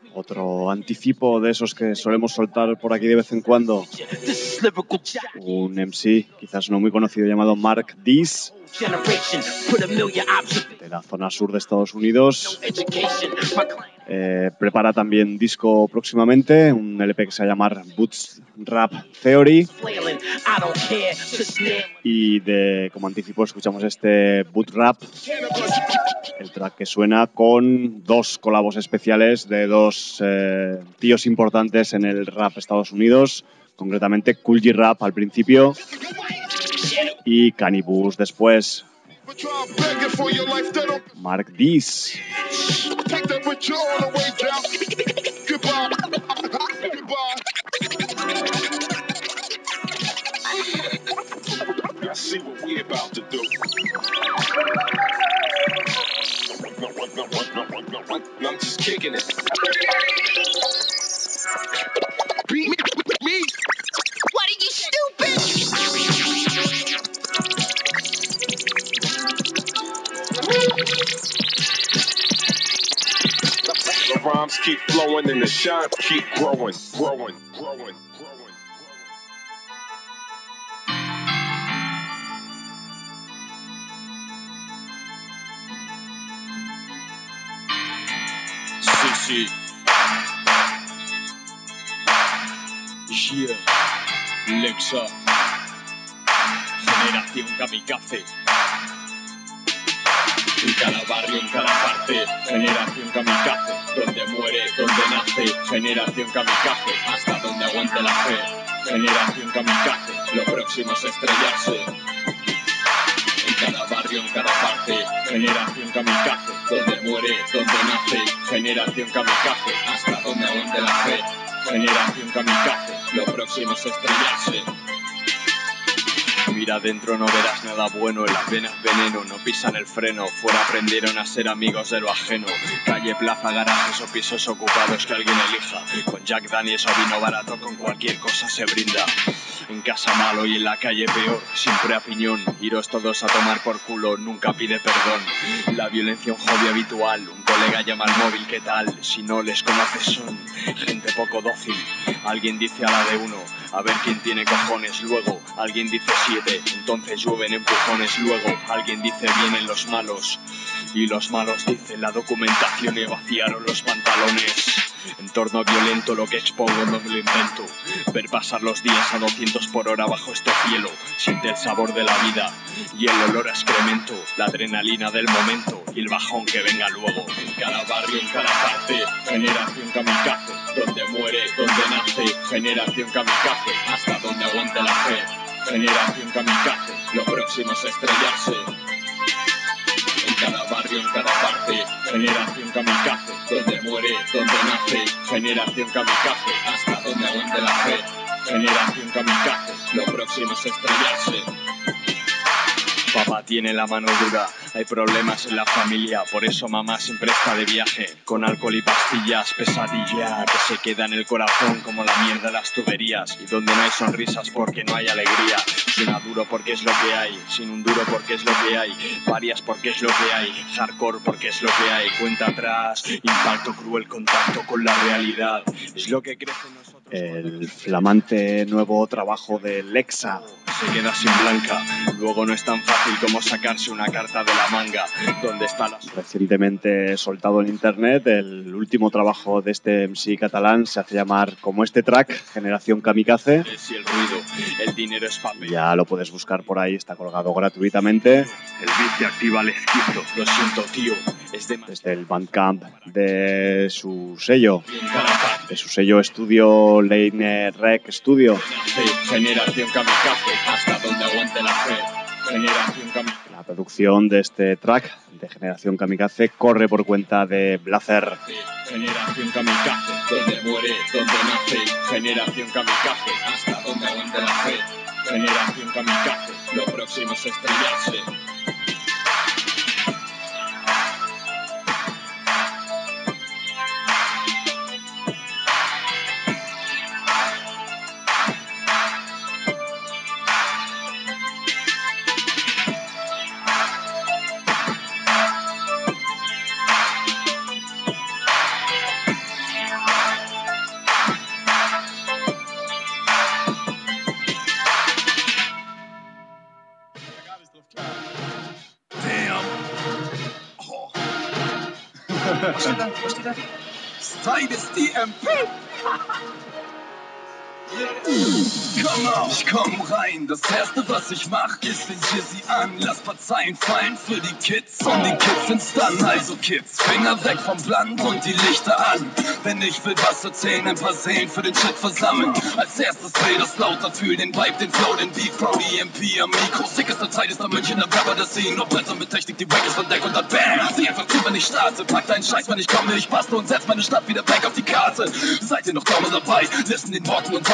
Otro anticipo de esos que solemos soltar por aquí de vez en cuando. Un MC, quizás no muy conocido, llamado Mark Dees, de la zona sur de Estados Unidos. Prepara también disco próximamente, un LP que se va a llamar Boots Rap Theory. Y como anticipo escuchamos este Boot Rap, el track que suena con 2 colabos especiales de 2 tíos importantes en el rap de Estados Unidos, concretamente Kool G Rap al principio y Cannibus después. Mark Dees. I see about to do. I'm just kicking it. Me. What are you, stupid? The rhymes keep flowing and the shine keep growing. Sí. Yeah. Lexa. Generación kamikaze. En cada barrio, en cada parte, generación kamikaze. Donde muere, donde nace, generación kamikaze. Hasta donde aguante la fe, generación kamikaze. Lo próximo es estrellarse. En cada barrio, en cada parte, generación kamikaze. Donde muere, donde nace, generación kamikaze. Hasta donde aguante la fe, generación kamikaze. Lo próximo es estrellarse. Mira adentro, no verás nada bueno, en las venas veneno, no pisan el freno, fuera aprendieron a ser amigos de lo ajeno. Calle, plaza, garajes o pisos ocupados que alguien elija, con Jack Daniels o vino barato, con cualquier cosa se brinda. En casa malo y en la calle peor, siempre a piñón, iros todos a tomar por culo, nunca pide perdón. La violencia un hobby habitual, un colega llama al móvil, ¿qué tal? Si no les conoces son gente poco dócil. Alguien dice a la de uno, a ver quién tiene cojones, luego alguien dice 7, entonces llueven empujones, luego alguien dice vienen los malos, y los malos dicen la documentación y vaciaron los pantalones. Entorno violento, lo que expongo no me lo invento. Ver pasar los días a 200 por hora bajo este cielo. Siente el sabor de la vida y el olor a excremento, la adrenalina del momento y el bajón que venga luego. En cada barrio, en cada parte, generación kamikaze. Donde muere, donde nace, generación kamikaze. Hasta donde aguante la fe, generación kamikaze. Lo próximo es estrellarse. En cada barrio, en cada parte, generación kamikaze. Donde muere, donde nace, generación kamikaze. Hasta donde aguante la fe, generación kamikaze. Lo próximo es estrellarse. Papá tiene la mano dura, hay problemas en la familia, por eso mamá siempre está de viaje, con alcohol y pastillas, pesadilla que se queda en el corazón como la mierda de las tuberías, y donde no hay sonrisas porque no hay alegría. Suena duro porque es lo que hay, sin un duro porque es lo que hay, varias porque es lo que hay, hardcore porque es lo que hay, cuenta atrás, impacto cruel, contacto con la realidad, es lo que crece en nosotros. El flamante nuevo trabajo de Lexa se queda sin blanca, luego no es tan fácil como sacarse una carta de la manga. ¿Dónde está la... Recientemente soltado en internet, el último trabajo de este MC catalán se hace llamar como este track, Generación Kamikaze. Si el ruido, el dinero es papel. Ya lo puedes buscar por ahí, está colgado gratuitamente. El beat te activa el esquizo. Lo siento, tío, es desde el Bandcamp de su sello, estudio Lane Rec Studio. Generación Kamikaze, hasta donde aguante la fe. Generación Kamikaze. La producción de este track de Generación Kamikaze corre por cuenta de Blazer. Generación Kamikaze, donde muere, donde nace. Generación Kamikaze, hasta donde aguante la fe. Generación Kamikaze, lo próximo es estrellarse. Zeit ist die MP. Ich komm rein, das erste was ich mach ist den Jizzy an. Lass Parteien fallen für die Kids und die Kids sind's dann. Also Kids, Finger weg vom Land und die Lichter an. Wenn ich will was erzählen, ein paar Seelen für den Shit versammeln. Als erstes will das lauter, fühl den Vibe, den Flow, den Beat, Bro, die MP am Mikro. Sickester Zeit ist der Münchner Rapper, das sehen nur Bretter mit Technik, die Wack ist von Deck und dann BAM. Sieh einfach zu, wenn ich starte, pack deinen Scheiß, wenn ich komme, ich bastle und setz meine Stadt wieder back auf die Karte. Seid ihr noch kaum dabei? Listen den Worten und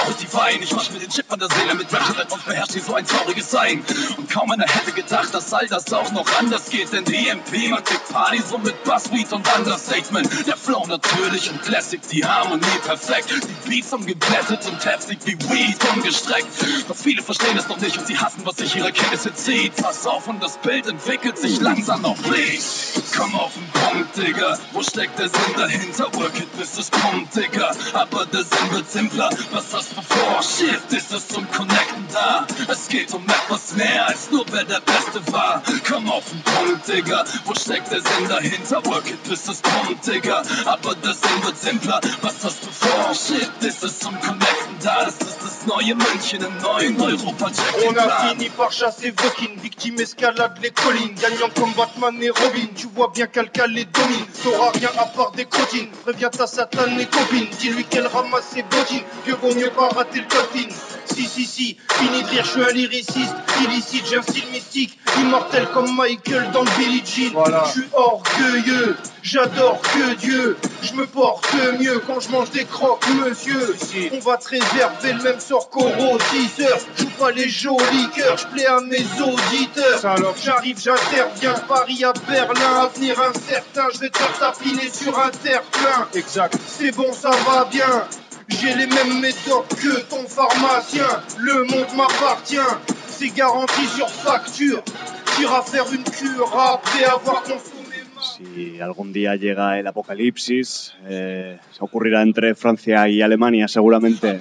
brauch ich die Wein. Ich wasch mir den Chip von der Seele mit Rap, und beherrscht hier so ein trauriges Sein. Und kaum einer hätte gedacht, dass all das auch noch anders geht, denn die MP macht Big Party so mit Buzzbeat und Understatement. Der Flow natürlich und Classic, die Harmonie perfekt. Die Beats umgeblättet und heftig wie Weed umgestreckt. Doch viele verstehen es noch nicht und sie hassen, was sich ihre Kenntnisse zieht. Pass auf und das Bild entwickelt sich langsam auf Bleed. Komm auf den Punkt, Digga, wo steckt der Sinn dahinter? Work it bis es kommt, Digga, aber der Sinn wird simpler. Was hast du vor? Shit, ist es zum Connecten da? Es geht um etwas mehr als nur wer der Beste war. Komm auf den Punkt, Digga, wo steckt der Sinn dahinter? Work it bis es kommt, Digga, aber der Sinn wird simpler. Was hast du vor? Shit, ist es zum Connecten da? Das ist das neue München im neuen Europa. On a fini par chasser Vokin, victime escalade les collines, gagnant comme Batman et Robin. Tu vois bien qu'Alcal les domine, t'auras rien à part des crottines. Préviens ta satanée copine, dis-lui qu'elle ramasse ses bottines. Vieux vaut mieux pas rater le copine. Si, fini de rire, je suis un lyriciste illicite, j'ai un style mystique, immortel comme Michael dans le Billie Jean. Voilà. Je suis orgueilleux, j'adore que Dieu, je me porte mieux quand je mange des croques, monsieur. On va te réserver le même sort qu'au rôtisseur. Joue pas les jolis cœurs, je plais à mes auditeurs. Alors j'arrive, j'interviens, Paris à Berlin, avenir incertain, je vais te faire tapiner sur un terre-plein. Exact, c'est bon, ça va bien. J'ai les mêmes méthodes que ton pharmacien. Le monde m'appartient, c'est garanti sur facture. T'iras faire une cure après avoir consommé. Si algún día llega el apocalipsis, se ocurrirá entre Francia y Alemania seguramente.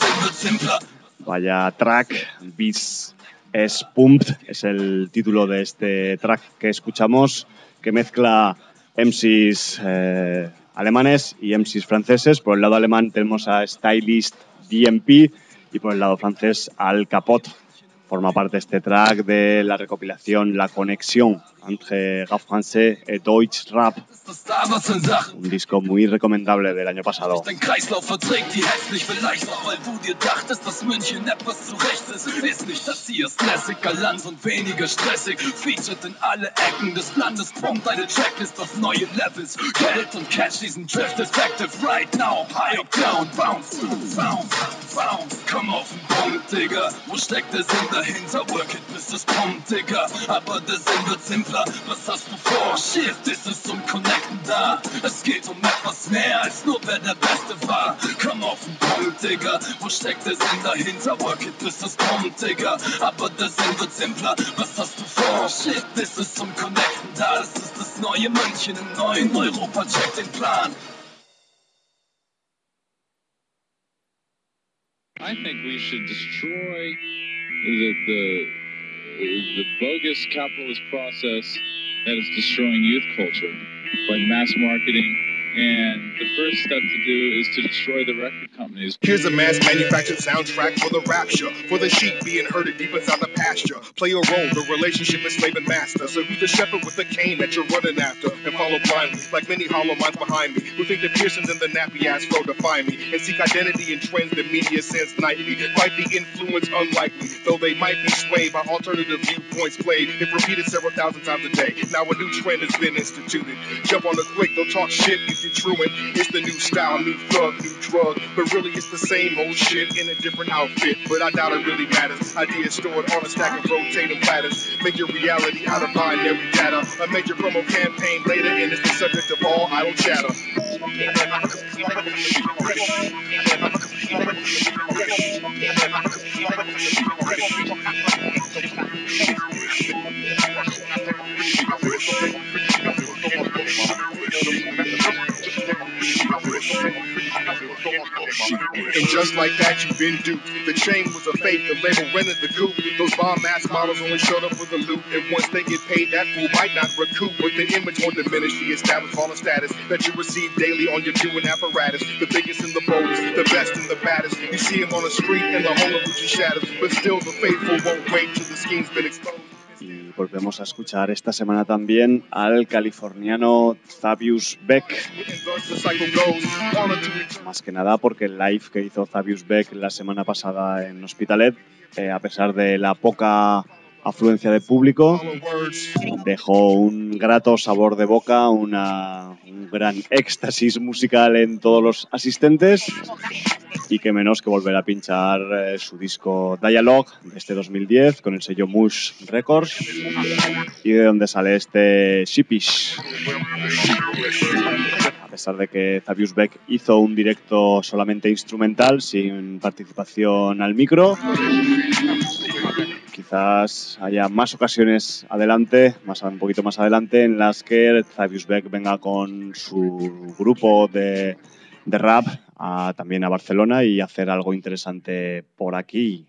Vaya track, Bis es Pumped, es el título de este track que escuchamos, que mezcla MCs alemanes y MCs franceses. Por el lado alemán tenemos a Stylist DMP y por el lado francés Al Capote. Forma parte este track de la recopilación La Connexion entre rap français et Deutsch Rap. Un disco muy recomendable del año pasado. Dein Kreislauf verträgt die hässlich vielleicht auch, weil du dir dachtest, dass München etwas zurecht ist. Ist nicht das hier, ist lässiger Land und weniger stressig. Featured in alle Ecken des Landes, pumpt eine Checklist auf neue Levels. Geld und Catch diesen Drift effective right now. High up, down, bounce, bounce, bounce. Komm auf den Punkt, Digga, wo steckt der Sinn dahinter? Work it bis es kommt, Digga, aber der Sinn wird simpler. Was hast du vor? Shit, ist es zum Connecten da? Es geht um etwas mehr als nur wer der Beste war. Komm auf den Punkt, Digga, wo steckt der Sinn dahinter? Work it bis es kommt, Digga, aber der Sinn wird simpler. Was hast du vor? Shit, ist es zum Connecten da? Das ist das neue München im neuen Europa, check den Plan. I think we should destroy the bogus capitalist process that is destroying youth culture by mass marketing. And the first step to do is to destroy the record companies. Here's a mass manufactured soundtrack for the rapture, for the sheep being herded deep inside the pasture. Play a role, the relationship is slave and master. So who's the shepherd with the cane that you're running after? And follow blindly, like many hollow minds behind me, who think the Pearsons and the nappy ass flow define me, and seek identity in trends the media sends nightly. Fight the influence unlikely, though they might be swayed by alternative viewpoints played, if repeated several thousand times a day. Now a new trend has been instituted. Jump on the quick, they'll talk shit if you're truant. It's the new style, new thug, new drug, but really it's the same old shit in a different outfit. But I doubt it really matters. Ideas stored on a stack of rotating platters. Make your reality out of binary data. A major promo campaign later, and it's the subject of all idle chatter. And just like that, you've been duped. The chain was a fake, the label rented the coupe. Those bomb-ass models only showed up for the loot. And once they get paid, that fool might not recoup. But the image won't diminish the established fallen status that you receive daily on your doing apparatus. The biggest and the boldest, the best and the baddest. You see him on the street and the whole of Gucci shatters. But still the faithful won't wait till the scheme's been exposed. Y volvemos a escuchar esta semana también al californiano Thavius Beck. Más que nada porque el live que hizo Thavius Beck la semana pasada en Hospitalet, a pesar de la poca afluencia de público, dejó un grato sabor de boca, un gran éxtasis musical en todos los asistentes. y que menos que volver a pinchar su disco Dialogue de este 2010 con el sello Mush Records, y de donde sale este Sheepish. A pesar de que Zavius Beck hizo un directo solamente instrumental, sin participación al micro, quizás haya más ocasiones adelante, un poquito más adelante, en las que Zavius Beck venga con su grupo de rap también a Barcelona y hacer algo interesante por aquí.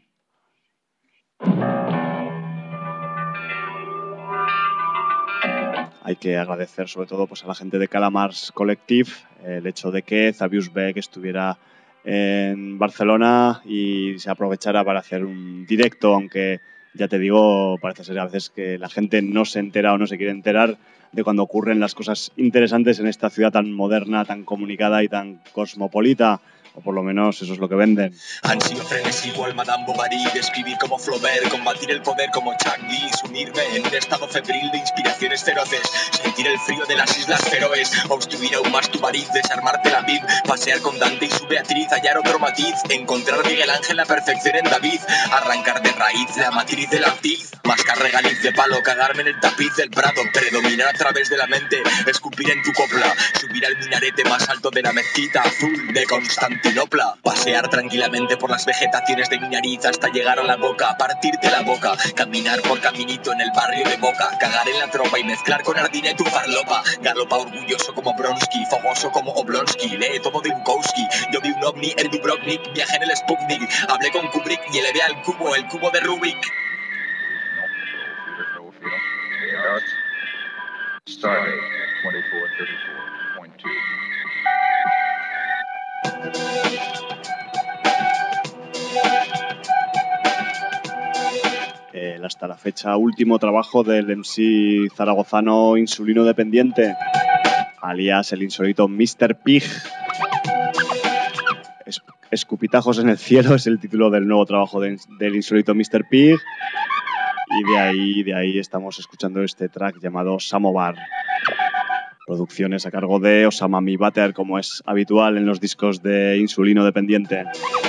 Hay que agradecer sobre todo pues, a la gente de Calamars Collective el hecho de que Zavius Beck estuviera en Barcelona y se aprovechara para hacer un directo, aunque ya te digo, parece ser a veces que la gente no se entera o no se quiere enterar de cuando ocurren las cosas interesantes en esta ciudad tan moderna, tan comunicada y tan cosmopolita. O por lo menos eso es lo que venden. Ansío frenesí igual Madame Bovary, escribir como Flaubert, combatir el poder como Chuck D, sumirme en un estado febril de inspiraciones feroces, sentir el frío de las Islas Feroes, obstruir aún más tu variz, desarmarte la vid, pasear con Dante y su Beatriz, hallar otro matiz, encontrar Miguel Ángel la perfección en David, arrancar de raíz la matriz del antiz, mascar regaliz de palo, cagarme en el tapiz del Prado, predominar a través de la mente, escupir en tu copla, subir al minarete más alto de la mezquita azul de Constantinopla, pasear tranquilamente por las vegetaciones de mi nariz hasta llegar a la boca, partirte la boca, caminar por caminito en el barrio de Boca, cagar en la tropa y mezclar con ardina y tu farlopa, galopa orgulloso como Bronsky, fogoso como Oblonsky, lee todo de Bukowski, yo vi un ovni en Dubrovnik, viajé en el Sputnik, hablé con Kubrick y elevé al cubo, el cubo de Rubik. Stardate 2434.2. El hasta la fecha último trabajo del MC zaragozano Insulino Dependiente, alias el insólito Mr. Pig. Escupitajos en el cielo es el título del nuevo trabajo del insólito Mr. Pig, y de ahí estamos escuchando este track llamado Samovar. Producciones a cargo de Osama Mi Butter, como es habitual en los discos de Insulino Dependiente.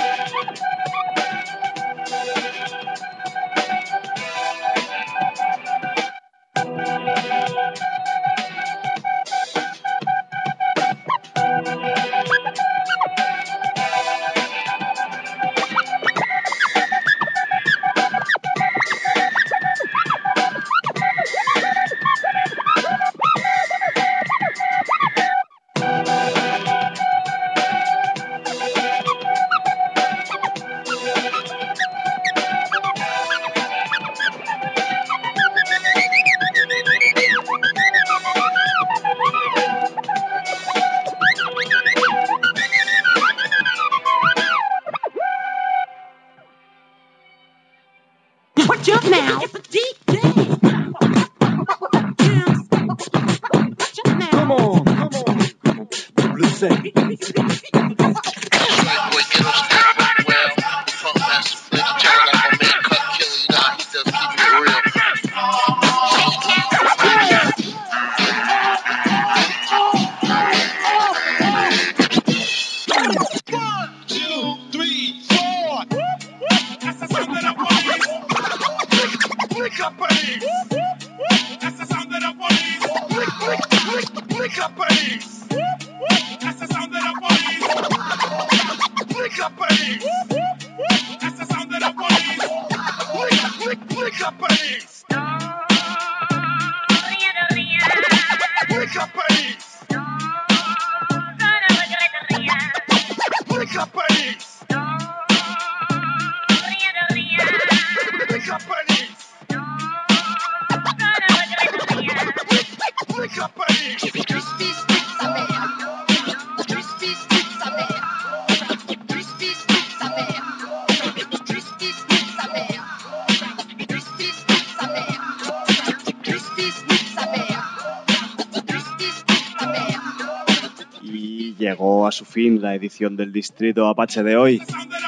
Llegó a su fin la edición del Distrito Apache de hoy.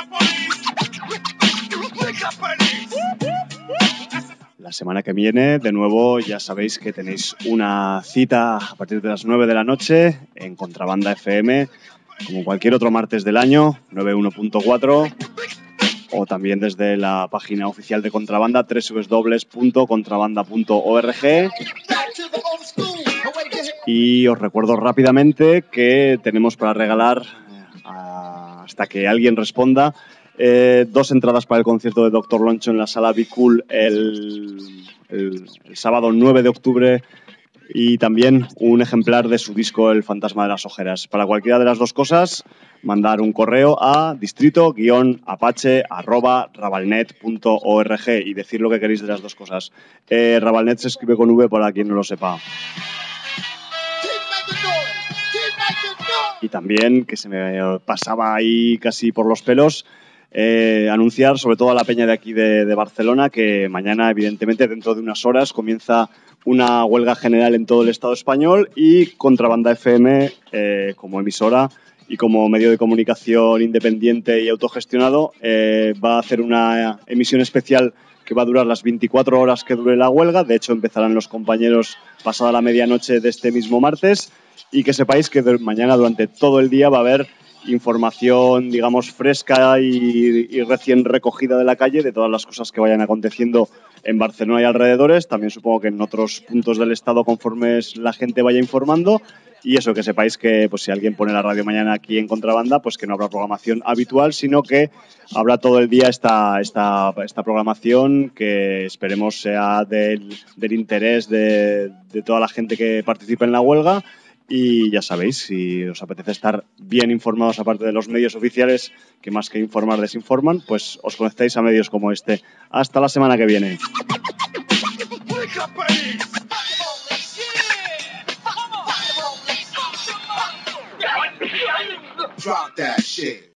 La semana que viene, de nuevo, ya sabéis que tenéis una cita a partir de las 9 de la noche en Contrabanda FM como cualquier otro martes del año, 91.4, o también desde la página oficial de Contrabanda, www.contrabanda.org. Y os recuerdo rápidamente que tenemos para regalar, hasta que alguien responda, 2 entradas para el concierto de Dr. Loncho en la sala Be Cool el sábado 9 de octubre, y también un ejemplar de su disco El fantasma de las ojeras. Para cualquiera de las dos cosas, mandar un correo a distrito-apache@rabalnet.org y decir lo que queréis de las dos cosas. Rabalnet se escribe con V para quien no lo sepa. Y también, que se me pasaba ahí casi por los pelos, anunciar sobre todo a la peña de aquí de Barcelona que mañana, evidentemente, dentro de unas horas, comienza una huelga general en todo el Estado español, y Contrabanda FM, como emisora y como medio de comunicación independiente y autogestionado, va a hacer una emisión especial que va a durar las 24 horas que dure la huelga. De hecho, empezarán los compañeros pasada la medianoche de este mismo martes, y que sepáis que mañana durante todo el día va a haber información, digamos, fresca y recién recogida de la calle de todas las cosas que vayan aconteciendo en Barcelona y alrededores. También supongo que en otros puntos del estado, conforme la gente vaya informando. Y eso, que sepáis que pues, si alguien pone la radio mañana aquí en Contrabanda, pues que no habrá programación habitual, sino que habrá todo el día esta programación, que esperemos sea del interés de toda la gente que participe en la huelga. Y ya sabéis, si os apetece estar bien informados, aparte de los medios oficiales, que más que informar desinforman, pues os conectáis a medios como este. Hasta la semana que viene. Drop that shit.